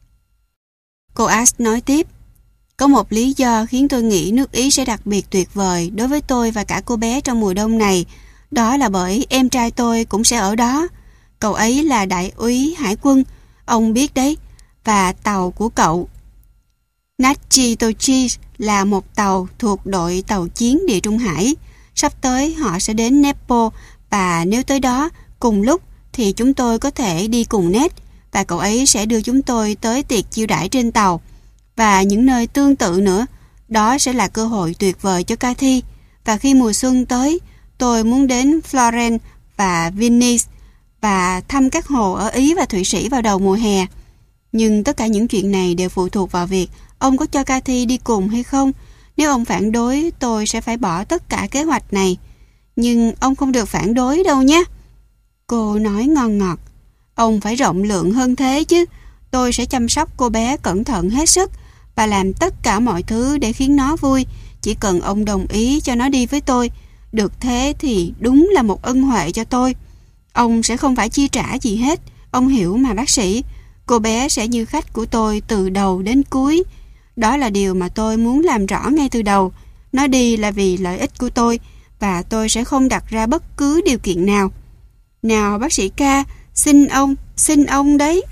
Cô Ash nói tiếp, có một lý do khiến tôi nghĩ nước Ý sẽ đặc biệt tuyệt vời đối với tôi và cả cô bé trong mùa đông này. Đó là bởi em trai tôi cũng sẽ ở đó. Cậu ấy là đại úy hải quân, ông biết đấy, và tàu của cậu Natchitoches là một tàu thuộc đội tàu chiến địa Trung Hải. Sắp tới họ sẽ đến Naples, và nếu tới đó cùng lúc thì chúng tôi có thể đi cùng Ned, và cậu ấy sẽ đưa chúng tôi tới tiệc chiêu đãi trên tàu và những nơi tương tự nữa. Đó sẽ là cơ hội tuyệt vời cho Cathy. Và khi mùa xuân tới, tôi muốn đến Florence và Venice và thăm các hồ ở Ý và Thụy Sĩ vào đầu mùa hè. Nhưng tất cả những chuyện này đều phụ thuộc vào việc ông có cho Cathy đi cùng hay không. Nếu ông phản đối, tôi sẽ phải bỏ tất cả kế hoạch này. Nhưng ông không được phản đối đâu nhé. Cô nói ngon ngọt. Ông phải rộng lượng hơn thế chứ. Tôi sẽ chăm sóc cô bé cẩn thận hết sức và làm tất cả mọi thứ để khiến nó vui. Chỉ cần ông đồng ý cho nó đi với tôi. Được thế thì đúng là một ân huệ cho tôi. Ông sẽ không phải chi trả gì hết. Ông hiểu mà bác sĩ. Cô bé sẽ như khách của tôi từ đầu đến cuối. Đó là điều mà tôi muốn làm rõ ngay từ đầu. Nó đi là vì lợi ích của tôi, và tôi sẽ không đặt ra bất cứ điều kiện nào. Nào bác sĩ K, xin ông, xin ông đấy.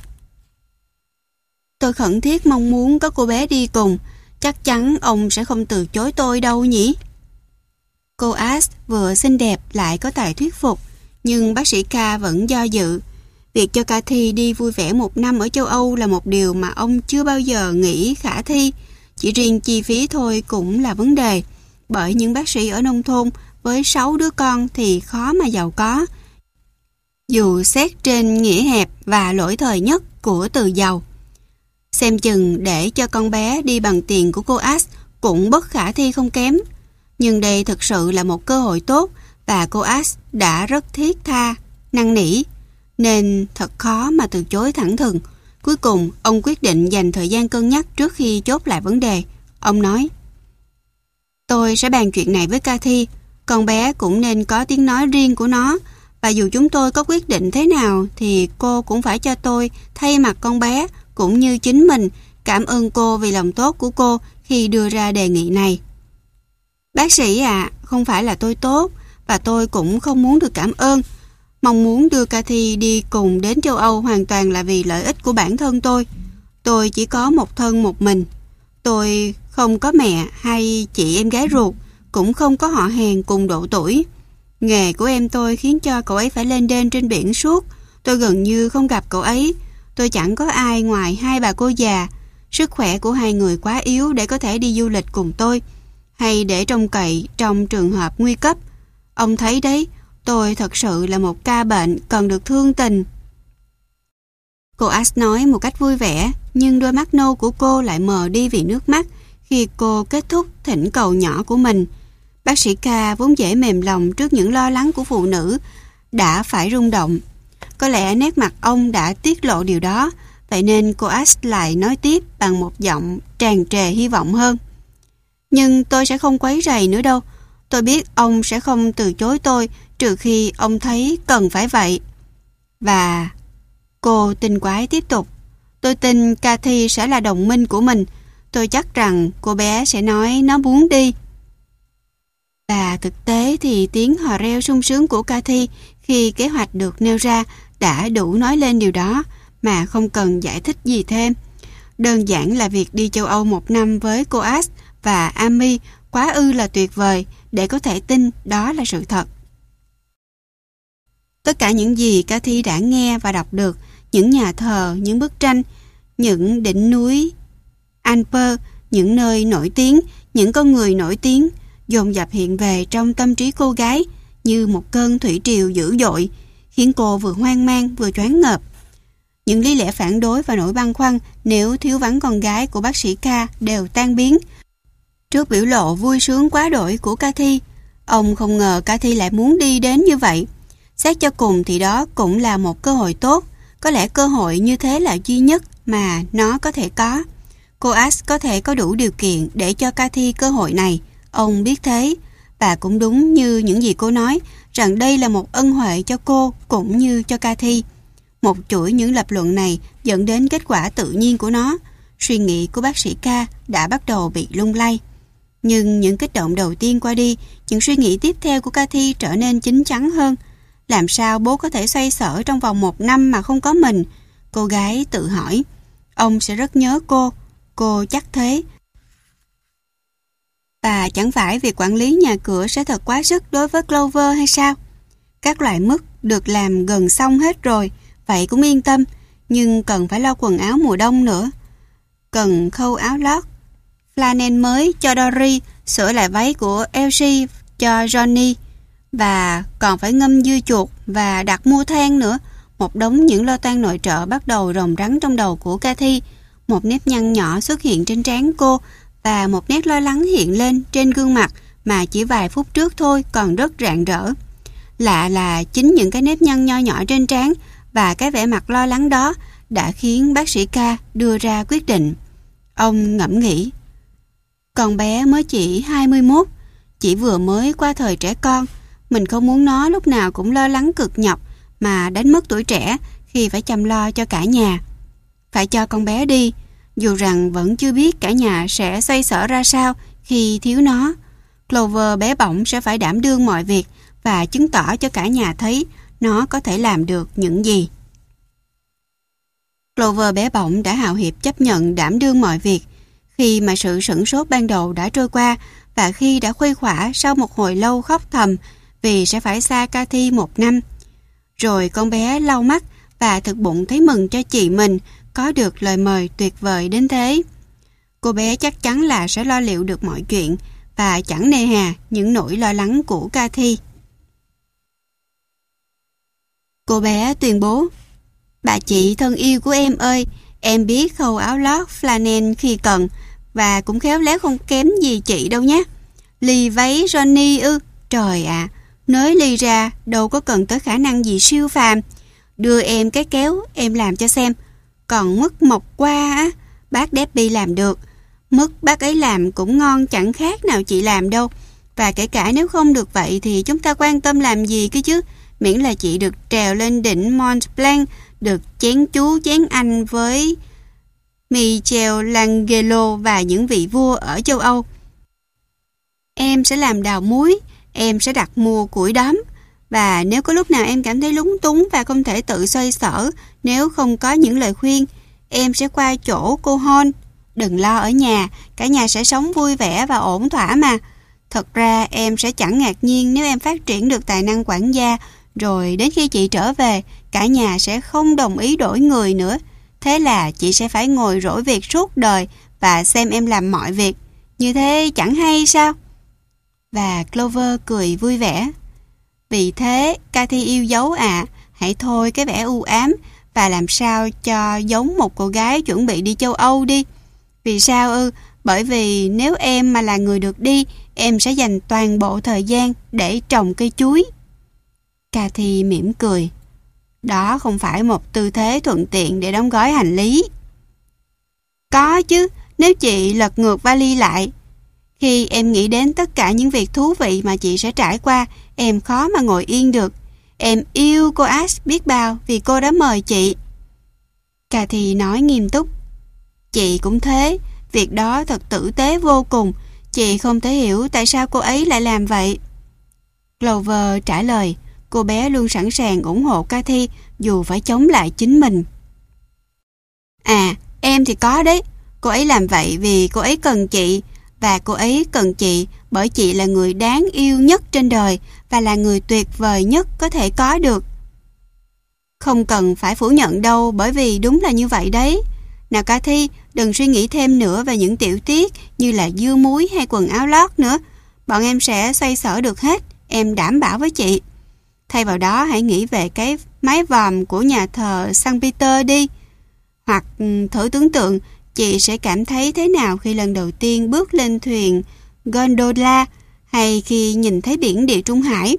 Tôi khẩn thiết mong muốn có cô bé đi cùng. Chắc chắn ông sẽ không từ chối tôi đâu nhỉ? Cô Ash vừa xinh đẹp lại có tài thuyết phục, nhưng bác sĩ K vẫn do dự. Việc cho Cathy đi vui vẻ một năm ở châu Âu là một điều mà ông chưa bao giờ nghĩ khả thi. Chỉ riêng chi phí thôi cũng là vấn đề. Bởi những bác sĩ ở nông thôn với sáu đứa con thì khó mà giàu có. Dù xét trên nghĩa hẹp và lỗi thời nhất của từ giàu. Xem chừng để cho con bé đi bằng tiền của cô Ash cũng bất khả thi không kém. Nhưng đây thực sự là một cơ hội tốt, và cô Ash đã rất thiết tha, năn nỉ, nên thật khó mà từ chối thẳng thừng. Cuối cùng, ông quyết định dành thời gian cân nhắc trước khi chốt lại vấn đề. Ông nói, tôi sẽ bàn chuyện này với Cathy. Con bé cũng nên có tiếng nói riêng của nó, Và dù chúng tôi có quyết định thế nào thì cô cũng phải cho tôi thay mặt con bé cũng như chính mình cảm ơn cô vì lòng tốt của cô khi đưa ra đề nghị này. Bác sĩ ạ, à, không phải là tôi tốt và tôi cũng không muốn được cảm ơn. Mong muốn đưa Cathy đi cùng đến châu Âu hoàn toàn là vì lợi ích của bản thân tôi. Tôi chỉ có một thân một mình. Tôi không có mẹ hay chị em gái ruột, cũng không có họ hàng cùng độ tuổi. Nghề của em tôi khiến cho cậu ấy phải lên đên trên biển suốt. Tôi gần như không gặp cậu ấy. Tôi chẳng có ai ngoài hai bà cô già. Sức khỏe của hai người quá yếu để có thể đi du lịch cùng tôi, hay để trông cậy trong trường hợp nguy cấp. Ông thấy đấy, tôi thật sự là một ca bệnh cần được thương tình. Cô Ash nói một cách vui vẻ, nhưng đôi mắt nâu của cô lại mờ đi vì nước mắt khi cô kết thúc thỉnh cầu nhỏ của mình. Bác sĩ K vốn dễ mềm lòng trước những lo lắng của phụ nữ đã phải rung động. Có lẽ nét mặt ông đã tiết lộ điều đó, vậy nên cô Ash lại nói tiếp bằng một giọng tràn trề hy vọng hơn. Nhưng tôi sẽ không quấy rầy nữa đâu. Tôi biết ông sẽ không từ chối tôi trừ khi ông thấy cần phải vậy. Và cô tinh quái tiếp tục. Tôi tin Cathy sẽ là đồng minh của mình. Tôi chắc rằng cô bé sẽ nói nó muốn đi. Và thực tế thì tiếng hò reo sung sướng của Cathy khi kế hoạch được nêu ra đã đủ nói lên điều đó mà không cần giải thích gì thêm. Đơn giản là việc đi châu Âu một năm với cô Ash và Amy quá ư là tuyệt vời để có thể tin đó là sự thật. Tất cả những gì Cathy đã nghe và đọc được, những nhà thờ, những bức tranh, những đỉnh núi Alper, những nơi nổi tiếng, những con người nổi tiếng, dồn dập hiện về trong tâm trí cô gái như một cơn thủy triều dữ dội, khiến cô vừa hoang mang vừa choáng ngợp. Những lý lẽ phản đối và nỗi băn khoăn nếu thiếu vắng con gái của bác sĩ K đều tan biến trước biểu lộ vui sướng quá đổi của Cathy. Ông không ngờ Cathy lại muốn đi đến như vậy. Xét cho cùng thì đó cũng là một cơ hội tốt. Có lẽ cơ hội như thế là duy nhất mà nó có thể có. Cô Ash có thể có đủ điều kiện để cho Cathy cơ hội này. Ông biết thế. Và cũng đúng như những gì cô nói, rằng đây là một ân huệ cho cô cũng như cho Cathy. Một chuỗi những lập luận này dẫn đến kết quả tự nhiên của nó. Suy nghĩ của bác sĩ K đã bắt đầu bị lung lay. Nhưng những kích động đầu tiên qua đi, những suy nghĩ tiếp theo của Cathy trở nên chín chắn hơn. Làm sao bố có thể xoay sở trong vòng một năm mà không có mình? Cô gái tự hỏi. Ông sẽ rất nhớ cô. Cô chắc thế. Và chẳng phải việc quản lý nhà cửa sẽ thật quá sức đối với Clover hay sao? Các loại mứt được làm gần xong hết rồi, vậy cũng yên tâm. Nhưng cần phải lo quần áo mùa đông nữa. Cần khâu áo lót flannel mới cho Dory, sửa lại váy của Elsie cho Johnny, và còn phải ngâm dưa chuột và đặt mua than nữa. Một đống những lo toan nội trợ bắt đầu rồng rắn trong đầu của Cathy. Một nếp nhăn nhỏ xuất hiện trên trán cô và một nét lo lắng hiện lên trên gương mặt mà chỉ vài phút trước thôi còn rất rạng rỡ. Lạ là chính những cái nếp nhăn nho nhỏ trên trán và cái vẻ mặt lo lắng đó đã khiến bác sĩ K đưa ra quyết định. Ông ngẫm nghĩ. Con bé mới chỉ hai mươi mốt, chỉ vừa mới qua thời trẻ con. Mình không muốn nó lúc nào cũng lo lắng cực nhọc mà đánh mất tuổi trẻ khi phải chăm lo cho cả nhà. Phải cho con bé đi, dù rằng vẫn chưa biết cả nhà sẽ xoay sở ra sao khi thiếu nó. Clover bé bỏng sẽ phải đảm đương mọi việc và chứng tỏ cho cả nhà thấy nó có thể làm được những gì. Clover bé bỏng đã hào hiệp chấp nhận đảm đương mọi việc khi mà sự sửng sốt ban đầu đã trôi qua và khi đã khuây khỏa sau một hồi lâu khóc thầm vì sẽ phải xa Cathy một năm. Rồi con bé lau mắt và thực bụng thấy mừng cho chị mình có được lời mời tuyệt vời đến thế. Cô bé chắc chắn là sẽ lo liệu được mọi chuyện và chẳng nề hà những nỗi lo lắng của Cathy. Cô bé tuyên bố: Bà chị thân yêu của em ơi, em biết khâu áo lót flannel khi cần và cũng khéo léo không kém gì chị đâu nhé. Lì váy Johnny ư? Trời ạ, à, nới ly ra đâu có cần tới khả năng gì siêu phàm. Đưa em cái kéo, em làm cho xem. Còn mứt mộc qua á, bác Debbie làm được. Mứt bác ấy làm cũng ngon chẳng khác nào chị làm đâu. Và kể cả nếu không được vậy thì chúng ta quan tâm làm gì cơ chứ. miễn là chị được trèo lên đỉnh Mont Blanc, được chén chú chén anh với Michelangelo và những vị vua ở châu Âu. Em sẽ làm đào muối, em sẽ đặt mua củi đóm, và nếu có lúc nào em cảm thấy lúng túng và không thể tự xoay sở, nếu không có những lời khuyên, em sẽ qua chỗ cô Hon. Đừng lo ở nhà, cả nhà sẽ sống vui vẻ và ổn thỏa mà. Thật ra em sẽ chẳng ngạc nhiên nếu em phát triển được tài năng quản gia, rồi đến khi chị trở về, cả nhà sẽ không đồng ý đổi người nữa. Thế là chị sẽ phải ngồi rỗi việc suốt đời và xem em làm mọi việc. Như thế chẳng hay sao? Và Clover cười vui vẻ. Vì thế, Cathy yêu dấu à, hãy thôi cái vẻ u ám và làm sao cho giống một cô gái chuẩn bị đi châu Âu đi. Vì sao ư? Bởi vì nếu em mà là người được đi, em sẽ dành toàn bộ thời gian để trồng cây chuối. Cathy mỉm cười. Đó không phải một tư thế thuận tiện để đóng gói hành lý. Có chứ, nếu chị lật ngược vali lại. Khi em nghĩ đến tất cả những việc thú vị mà chị sẽ trải qua, em khó mà ngồi yên được. Em yêu cô Ash biết bao vì cô đã mời chị. Cathy nói nghiêm túc. Chị cũng thế, việc đó thật tử tế vô cùng. Chị không thể hiểu tại sao cô ấy lại làm vậy. Clover trả lời, cô bé luôn sẵn sàng ủng hộ Cathy dù phải chống lại chính mình. À, em thì có đấy. Cô ấy làm vậy vì cô ấy cần chị, và cô ấy cần chị bởi chị là người đáng yêu nhất trên đời và là người tuyệt vời nhất có thể có được. Không cần phải phủ nhận đâu, bởi vì đúng là như vậy đấy. Nào Cathy, đừng suy nghĩ thêm nữa về những tiểu tiết như là dưa muối hay quần áo lót nữa. Bọn em sẽ xoay sở được hết, em đảm bảo với chị. Thay vào đó hãy nghĩ về cái mái vòm của nhà thờ Saint Peter đi. Hoặc thử tưởng tượng chị sẽ cảm thấy thế nào khi lần đầu tiên bước lên thuyền gondola hay khi nhìn thấy biển Địa Trung Hải.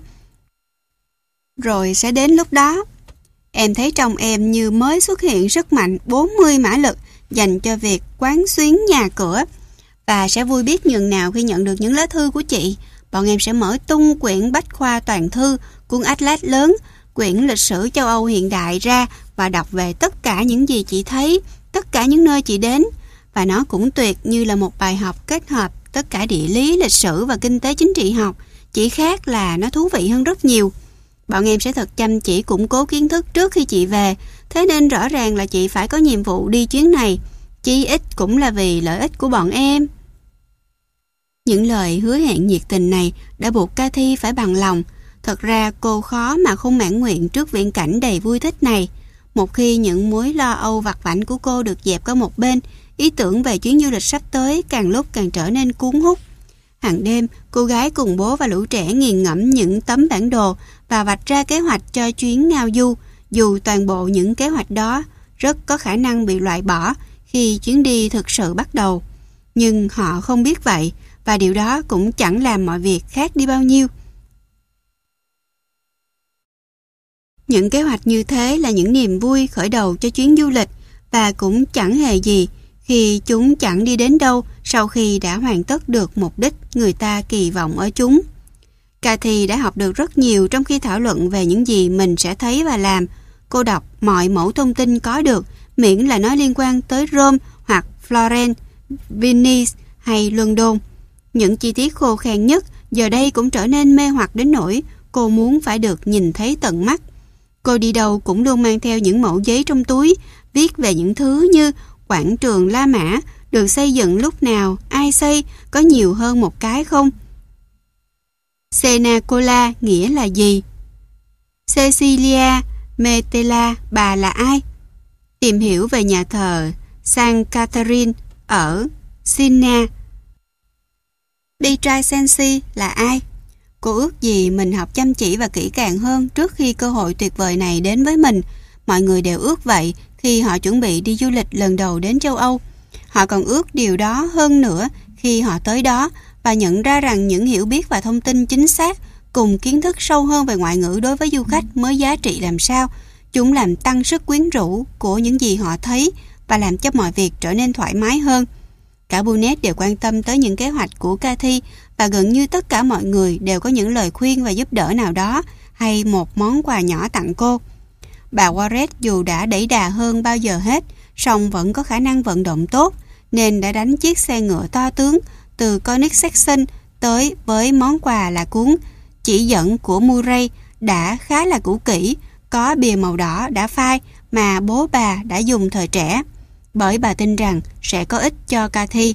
Rồi sẽ đến lúc đó, em thấy trong em như mới xuất hiện sức mạnh bốn mươi mã lực dành cho việc quán xuyến nhà cửa, và sẽ vui biết nhường nào khi nhận được những lá thư của chị. Bọn em sẽ mở tung quyển bách khoa toàn thư, cuốn Atlas lớn, quyển lịch sử châu Âu hiện đại ra và đọc về tất cả những gì chị thấy, tất cả những nơi chị đến. Và nó cũng tuyệt như là một bài học kết hợp tất cả địa lý, lịch sử và kinh tế chính trị học. Chỉ khác là nó thú vị hơn rất nhiều. Bọn em sẽ thật chăm chỉ củng cố kiến thức trước khi chị về, thế nên rõ ràng là chị phải có nhiệm vụ đi chuyến này. Chí ít cũng là vì lợi ích của bọn em. Những lời hứa hẹn nhiệt tình này đã buộc Cathy phải bằng lòng. Thật ra cô khó mà không mãn nguyện trước viễn cảnh đầy vui thích này. Một khi những mối lo âu vặt vãnh của cô được dẹp qua một bên, ý tưởng về chuyến du lịch sắp tới càng lúc càng trở nên cuốn hút. Hàng đêm, cô gái cùng bố và lũ trẻ nghiền ngẫm những tấm bản đồ và vạch ra kế hoạch cho chuyến ngao du, dù toàn bộ những kế hoạch đó rất có khả năng bị loại bỏ khi chuyến đi thực sự bắt đầu. Nhưng họ không biết vậy, và điều đó cũng chẳng làm mọi việc khác đi bao nhiêu. Những kế hoạch như thế là những niềm vui khởi đầu cho chuyến du lịch, và cũng chẳng hề gì khi chúng chẳng đi đến đâu sau khi đã hoàn tất được mục đích người ta kỳ vọng ở chúng. Cathy đã học được rất nhiều trong khi thảo luận về những gì mình sẽ thấy và làm. Cô đọc mọi mẫu thông tin có được, miễn là nó liên quan tới Rome hoặc Florence, Venice hay London. Những chi tiết khô khan nhất giờ đây cũng trở nên mê hoặc đến nỗi cô muốn phải được nhìn thấy tận mắt. Cô đi đâu cũng luôn mang theo những mẫu giấy trong túi, viết về những thứ như quảng trường La Mã được xây dựng lúc nào, ai xây, có nhiều hơn một cái không? Cenacola nghĩa là gì? Cecilia Metella, bà là ai? Tìm hiểu về nhà thờ San Catherine ở Siena. Di Trincensi là ai? Cô ước gì mình học chăm chỉ và kỹ càng hơn trước khi cơ hội tuyệt vời này đến với mình. Mọi người đều ước vậy khi họ chuẩn bị đi du lịch lần đầu đến châu Âu. Họ còn ước điều đó hơn nữa khi họ tới đó và nhận ra rằng những hiểu biết và thông tin chính xác cùng kiến thức sâu hơn về ngoại ngữ đối với du khách mới giá trị làm sao. Chúng làm tăng sức quyến rũ của những gì họ thấy và làm cho mọi việc trở nên thoải mái hơn. Cả Bunnet đều quan tâm tới những kế hoạch của Cathy, và gần như tất cả mọi người đều có những lời khuyên và giúp đỡ nào đó hay một món quà nhỏ tặng cô. Bà Warren dù đã đẩy đà hơn bao giờ hết, song vẫn có khả năng vận động tốt, nên đã đánh chiếc xe ngựa to tướng từ Koenigsegg tới với món quà là cuốn chỉ dẫn của Murray đã khá là cũ kỹ, có bìa màu đỏ đã phai mà bố bà đã dùng thời trẻ, bởi bà tin rằng sẽ có ích cho Cathy.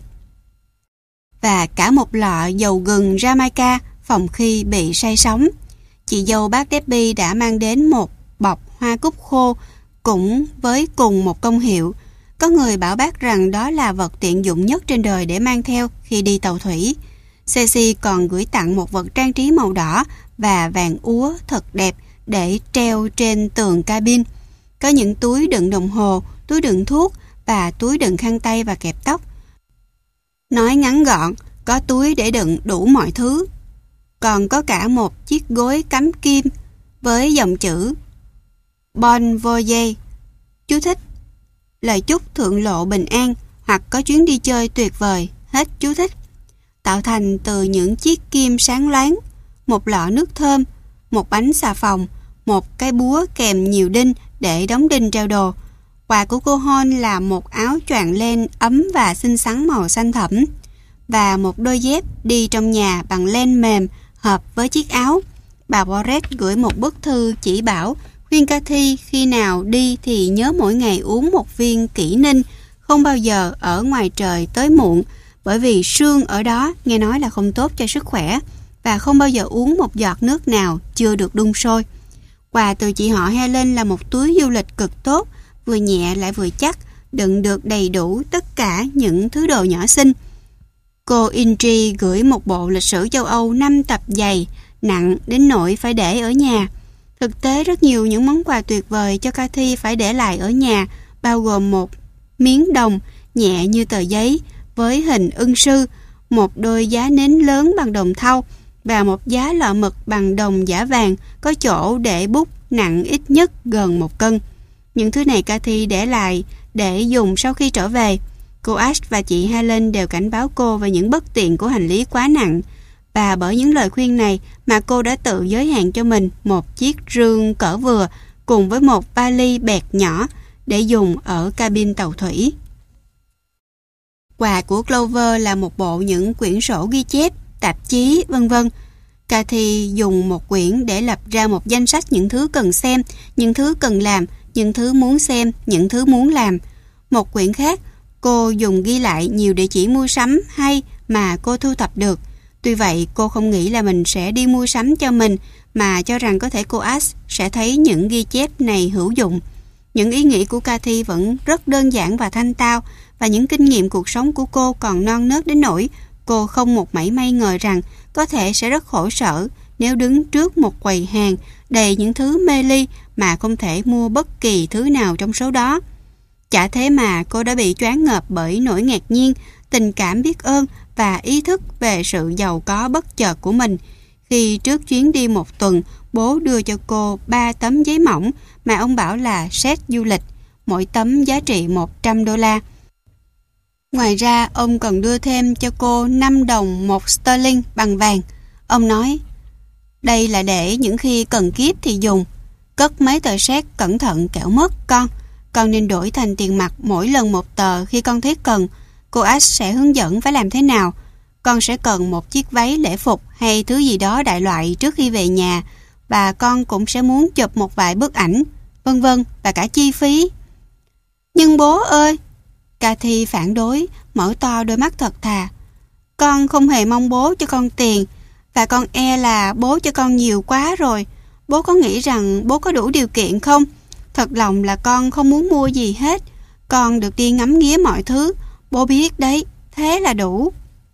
Và cả một lọ dầu gừng Jamaica phòng khi bị say sóng. Chị dâu bác Debbie đã mang đến một bọc hoa cúc khô cũng với cùng một công hiệu. Có người bảo bác rằng đó là vật tiện dụng nhất trên đời để mang theo khi đi tàu thủy. Ceci còn gửi tặng một vật trang trí màu đỏ và vàng úa thật đẹp để treo trên tường cabin. Có những túi đựng đồng hồ, túi đựng thuốc và túi đựng khăn tay và kẹp tóc. Nói ngắn gọn, có túi để đựng đủ mọi thứ. Còn có cả một chiếc gối cắm kim với dòng chữ Bon voyage, chú thích, lời chúc thượng lộ bình an hoặc có chuyến đi chơi tuyệt vời, hết chú thích, tạo thành từ những chiếc kim sáng loáng, một lọ nước thơm, một bánh xà phòng, một cái búa kèm nhiều đinh để đóng đinh treo đồ. Quà của cô Hon là một áo choàng len ấm và xinh xắn màu xanh thẫm và một đôi dép đi trong nhà bằng len mềm hợp với chiếc áo. Bà Warren gửi một bức thư chỉ bảo khuyên Cathy khi nào đi thì nhớ mỗi ngày uống một viên kỷ ninh, không bao giờ ở ngoài trời tới muộn, bởi vì sương ở đó nghe nói là không tốt cho sức khỏe, và không bao giờ uống một giọt nước nào chưa được đun sôi. Quà từ chị họ Helen là một túi du lịch cực tốt, vừa nhẹ lại vừa chắc, đựng được đầy đủ tất cả những thứ đồ nhỏ xinh. Cô Indri gửi một bộ lịch sử châu Âu năm tập dày, nặng đến nỗi phải để ở nhà. Thực tế rất nhiều những món quà tuyệt vời cho Cathy phải để lại ở nhà, bao gồm một miếng đồng nhẹ như tờ giấy với hình ưng sư, một đôi giá nến lớn bằng đồng thau và một giá lọ mực bằng đồng giả vàng có chỗ để bút nặng ít nhất gần một cân. Những thứ này Cathy để lại để dùng sau khi trở về. Cô Ash và chị Helen đều cảnh báo cô về những bất tiện của hành lý quá nặng, và bởi những lời khuyên này mà cô đã tự giới hạn cho mình một chiếc rương cỡ vừa cùng với một vali bẹt nhỏ để dùng ở cabin tàu thủy. Quà của Clover là một bộ những quyển sổ ghi chép, tạp chí, vân vân. Cathy dùng một quyển để lập ra một danh sách những thứ cần xem, những thứ cần làm, những thứ muốn xem, những thứ muốn làm. Một quyển khác, cô dùng ghi lại nhiều địa chỉ mua sắm hay mà cô thu thập được. Tuy vậy, cô không nghĩ là mình sẽ đi mua sắm cho mình, mà cho rằng có thể cô Ash sẽ thấy những ghi chép này hữu dụng. Những ý nghĩ của Cathy vẫn rất đơn giản và thanh tao, và những kinh nghiệm cuộc sống của cô còn non nớt đến nỗi cô không một mảy may ngờ rằng có thể sẽ rất khổ sở nếu đứng trước một quầy hàng đầy những thứ mê ly mà không thể mua bất kỳ thứ nào trong số đó. Chả thế mà cô đã bị choáng ngợp bởi nỗi ngạc nhiên, tình cảm biết ơn và ý thức về sự giàu có bất chợt của mình khi trước chuyến đi một tuần, bố đưa cho cô ba tấm giấy mỏng mà ông bảo là séc du lịch, mỗi tấm giá trị một trăm đô la. Ngoài ra, ông còn đưa thêm cho cô năm đồng một sterling bằng vàng. Ông nói, đây là để những khi cần kiếp thì dùng. Cất mấy tờ séc cẩn thận kẻo mất con. Con nên đổi thành tiền mặt mỗi lần một tờ khi con thấy cần. Cô Ash sẽ hướng dẫn phải làm thế nào. Con sẽ cần một chiếc váy lễ phục hay thứ gì đó đại loại trước khi về nhà. Và con cũng sẽ muốn chụp một vài bức ảnh, vân vân, và cả chi phí. Nhưng bố ơi! Cathy phản đối, mở to đôi mắt thật thà. Con không hề mong bố cho con tiền, và con e là bố cho con nhiều quá rồi. Bố có nghĩ rằng bố có đủ điều kiện không? Thật lòng là con không muốn mua gì hết. Con được đi ngắm nghía mọi thứ. Bố biết đấy, thế là đủ.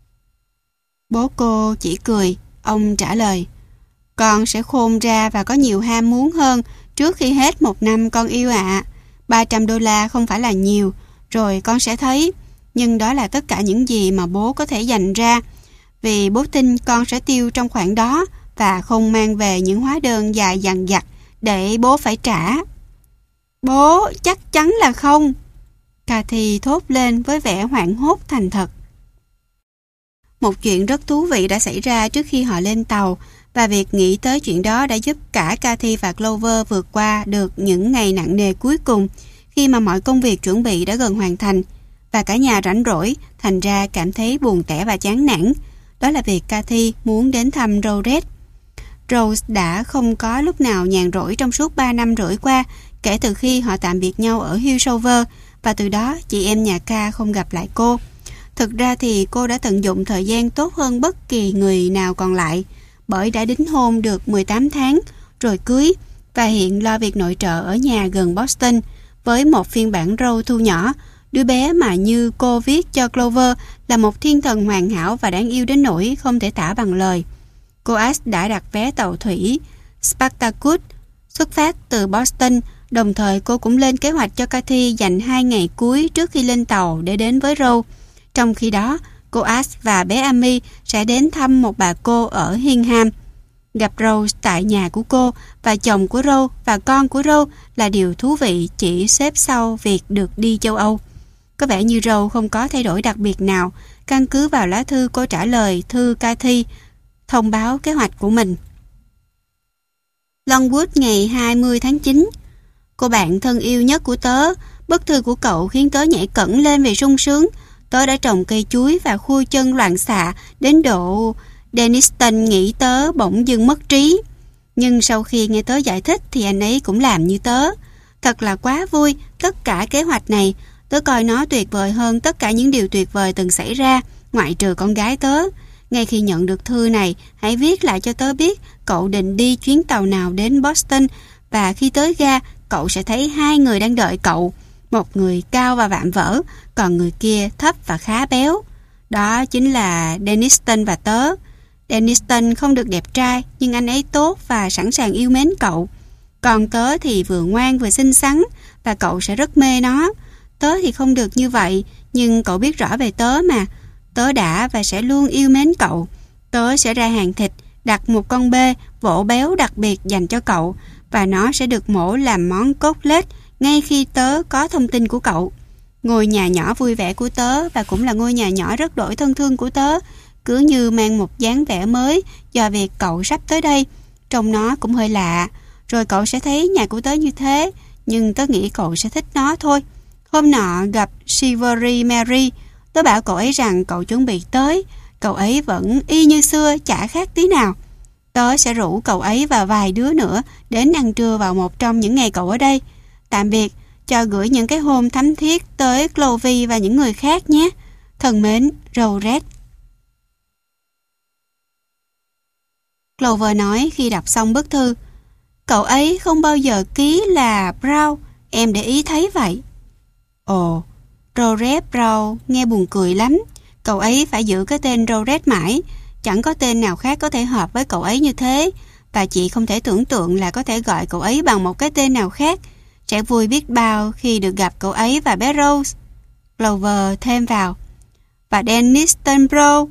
Bố cô chỉ cười. Ông trả lời, con sẽ khôn ra và có nhiều ham muốn hơn trước khi hết một năm con yêu ạ. À. ba trăm đô la không phải là nhiều, rồi con sẽ thấy. Nhưng đó là tất cả những gì mà bố có thể dành ra, vì bố tin con sẽ tiêu trong khoản đó và không mang về những hóa đơn dài dằng dặc để bố phải trả. Bố, chắc chắn là không. Cathy thốt lên với vẻ hoảng hốt thành thật. Một chuyện rất thú vị đã xảy ra trước khi họ lên tàu, và việc nghĩ tới chuyện đó đã giúp cả Cathy và Clover vượt qua được những ngày nặng nề cuối cùng khi mà mọi công việc chuẩn bị đã gần hoàn thành và cả nhà rảnh rỗi, thành ra cảm thấy buồn tẻ và chán nản. Đó là việc Cathy muốn đến thăm Rose. Rose đã không có lúc nào nhàn rỗi trong suốt ba năm rưỡi qua kể từ khi họ tạm biệt nhau ở Hillsover, và từ đó chị em nhà ca không gặp lại cô. Thực ra thì cô đã tận dụng thời gian tốt hơn bất kỳ người nào còn lại, bởi đã đính hôn được mười tám tháng rồi cưới và hiện lo việc nội trợ ở nhà gần Boston với một phiên bản Rose thu nhỏ. Đứa bé mà như cô viết cho Clover là một thiên thần hoàn hảo và đáng yêu đến nỗi không thể tả bằng lời. Cô Ash đã đặt vé tàu thủy Spartacus xuất phát từ Boston, đồng thời cô cũng lên kế hoạch cho Cathy dành hai ngày cuối trước khi lên tàu để đến với Rose. Trong khi đó, cô Ash và bé Amy sẽ đến thăm một bà cô ở Hingham. Gặp Rose tại nhà của cô và chồng của Rose và con của Rose là điều thú vị chỉ xếp sau việc được đi châu Âu. Có vẻ như Rose không có thay đổi đặc biệt nào, căn cứ vào lá thư cô trả lời thư Cathy thông báo kế hoạch của mình. Longwood ngày hai mươi tháng chín. Cô bạn thân yêu nhất của tớ, bức thư của cậu khiến tớ nhảy cẫng lên vì sung sướng. Tớ đã trồng cây chuối và khui chân loạn xạ đến độ Denniston nghĩ tớ bỗng dưng mất trí. Nhưng sau khi nghe tớ giải thích thì anh ấy cũng làm như tớ. Thật là quá vui, tất cả kế hoạch này. Tớ coi nó tuyệt vời hơn tất cả những điều tuyệt vời từng xảy ra, ngoại trừ con gái tớ. Ngay khi nhận được thư này, hãy viết lại cho tớ biết cậu định đi chuyến tàu nào đến Boston, và khi tới ga, cậu sẽ thấy hai người đang đợi cậu. Một người cao và vạm vỡ, còn người kia thấp và khá béo. Đó chính là Denniston và tớ. Denniston không được đẹp trai, nhưng anh ấy tốt và sẵn sàng yêu mến cậu. Còn tớ thì vừa ngoan vừa xinh xắn, và cậu sẽ rất mê nó. Tớ thì không được như vậy, nhưng cậu biết rõ về tớ mà. Tớ đã và sẽ luôn yêu mến cậu. Tớ sẽ ra hàng thịt, đặt một con bê, vỗ béo đặc biệt dành cho cậu, và nó sẽ được mổ làm món cốt lết ngay khi tớ có thông tin của cậu. Ngôi nhà nhỏ vui vẻ của tớ, và cũng là ngôi nhà nhỏ rất đổi thân thương của tớ, cứ như mang một dáng vẻ mới do việc cậu sắp tới đây. Trông nó cũng hơi lạ, rồi cậu sẽ thấy nhà của tớ như thế, nhưng tớ nghĩ cậu sẽ thích nó thôi. Hôm nọ gặp Shivery Mary, tớ bảo cậu ấy rằng cậu chuẩn bị tới. Cậu ấy vẫn y như xưa, chả khác tí nào. Tớ sẽ rủ cậu ấy và vài đứa nữa đến ăn trưa vào một trong những ngày cậu ở đây. Tạm biệt, cho gửi những cái hôn thắm thiết tới Clovy và những người khác nhé. Thân mến, Rose. Clover nói khi đọc xong bức thư. Cậu ấy không bao giờ ký là Brown, em để ý thấy vậy. Ồ, Rose Brown nghe buồn cười lắm. Cậu ấy phải giữ cái tên Rose mãi. Chẳng có tên nào khác có thể hợp với cậu ấy như thế, và chị không thể tưởng tượng là có thể gọi cậu ấy bằng một cái tên nào khác. Sẽ vui biết bao khi được gặp cậu ấy và bé Rose. Clover thêm vào. Và Dennis Stenbrough.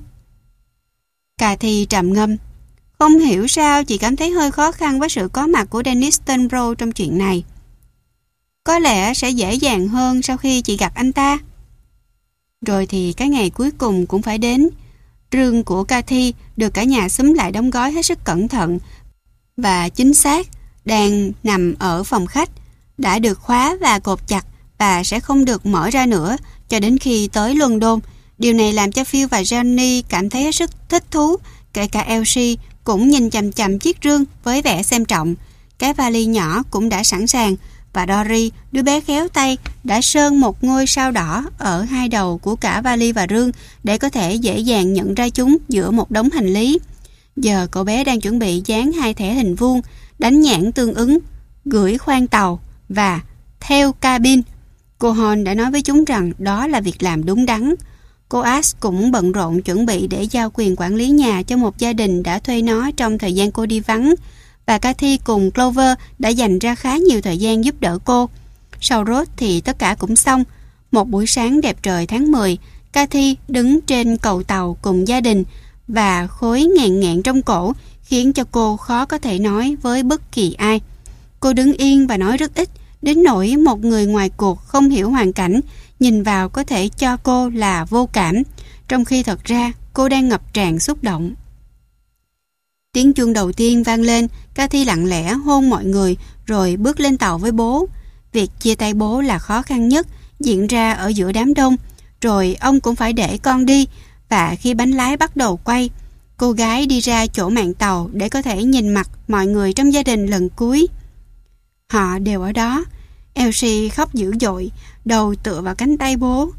Cathy trầm ngâm. Không hiểu sao chị cảm thấy hơi khó khăn với sự có mặt của Dennis Stenbrough trong chuyện này. Có lẽ sẽ dễ dàng hơn sau khi chị gặp anh ta. Rồi thì cái ngày cuối cùng cũng phải đến. Rương của Cathy được cả nhà xúm lại đóng gói hết sức cẩn thận và chính xác, đang nằm ở phòng khách, đã được khóa và cột chặt và sẽ không được mở ra nữa cho đến khi tới London. Điều này làm cho Phil và Johnny cảm thấy hết sức thích thú, kể cả Elsie cũng nhìn chằm chằm chiếc rương với vẻ xem trọng. Cái vali nhỏ cũng đã sẵn sàng, và Dory, đứa bé khéo tay, đã sơn một ngôi sao đỏ ở hai đầu của cả vali và rương để có thể dễ dàng nhận ra chúng giữa một đống hành lý. Giờ cậu bé đang chuẩn bị dán hai thẻ hình vuông, đánh nhãn tương ứng, gửi khoang tàu và theo cabin. Cô Horn đã nói với chúng rằng đó là việc làm đúng đắn. Cô Ash cũng bận rộn chuẩn bị để giao quyền quản lý nhà cho một gia đình đã thuê nó trong thời gian cô đi vắng, và Cathy cùng Clover đã dành ra khá nhiều thời gian giúp đỡ cô. Sau Rose thì tất cả cũng xong. Một buổi sáng đẹp trời tháng mười, Cathy đứng trên cầu tàu cùng gia đình, và khối ngàn ngạn trong cổ khiến cho cô khó có thể nói với bất kỳ ai. Cô đứng yên và nói rất ít, đến nỗi một người ngoài cuộc không hiểu hoàn cảnh nhìn vào có thể cho cô là vô cảm, trong khi thật ra cô đang ngập tràn xúc động. Tiếng chuông đầu tiên vang lên, Cathy lặng lẽ hôn mọi người rồi bước lên tàu với bố. Việc chia tay bố là khó khăn nhất, diễn ra ở giữa đám đông, rồi ông cũng phải để con đi, và khi bánh lái bắt đầu quay, cô gái đi ra chỗ mạn tàu để có thể nhìn mặt mọi người trong gia đình lần cuối. Họ đều ở đó. Elsie khóc dữ dội, đầu tựa vào cánh tay bố.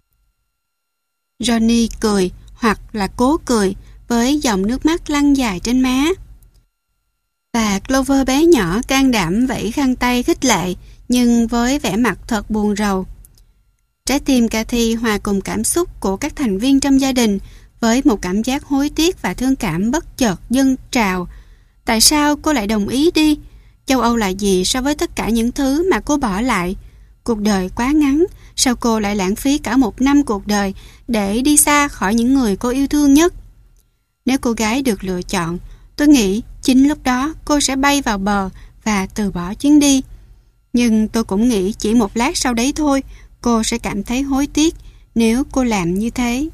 Johnny cười, hoặc là cố cười, với dòng nước mắt lăn dài trên má. Và Clover bé nhỏ can đảm vẫy khăn tay khích lệ, nhưng với vẻ mặt thật buồn rầu. Trái tim Cathy hòa cùng cảm xúc của các thành viên trong gia đình, với một cảm giác hối tiếc và thương cảm bất chợt dâng trào. Tại sao cô lại đồng ý đi? Châu Âu là gì so với tất cả những thứ mà cô bỏ lại? Cuộc đời quá ngắn, sao cô lại lãng phí cả một năm cuộc đời để đi xa khỏi những người cô yêu thương nhất? Nếu cô gái được lựa chọn, tôi nghĩ chính lúc đó cô sẽ bay vào bờ và từ bỏ chuyến đi. Nhưng tôi cũng nghĩ chỉ một lát sau đấy thôi, cô sẽ cảm thấy hối tiếc nếu cô làm như thế.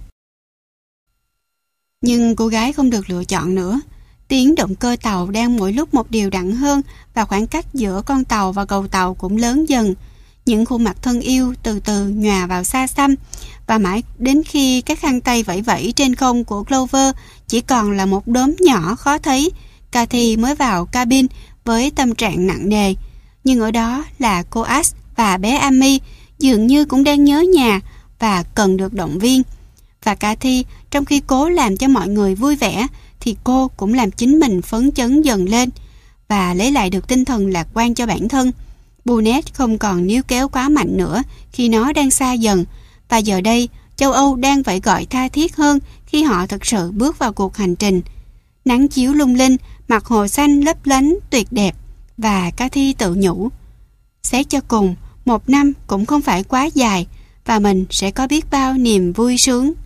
Nhưng cô gái không được lựa chọn nữa. Tiếng động cơ tàu đang mỗi lúc một đều đặn hơn, và khoảng cách giữa con tàu và cầu tàu cũng lớn dần. Những khuôn mặt thân yêu từ từ nhòa vào xa xăm, và mãi đến khi các khăn tay vẫy vẫy trên không của Clover chỉ còn là một đốm nhỏ khó thấy, Cathy mới vào cabin với tâm trạng nặng nề. Nhưng ở đó là cô Ash và bé Amy, dường như cũng đang nhớ nhà và cần được động viên. Và Cathy, trong khi cố làm cho mọi người vui vẻ, thì cô cũng làm chính mình phấn chấn dần lên và lấy lại được tinh thần lạc quan cho bản thân. Burnett không còn níu kéo quá mạnh nữa khi nó đang xa dần, và giờ đây châu Âu đang phải gọi tha thiết hơn khi họ thực sự bước vào cuộc hành trình. Nắng chiếu lung linh, mặt hồ xanh lấp lánh tuyệt đẹp, và Cathy tự nhủ, xét cho cùng, một năm cũng không phải quá dài, và mình sẽ có biết bao niềm vui sướng.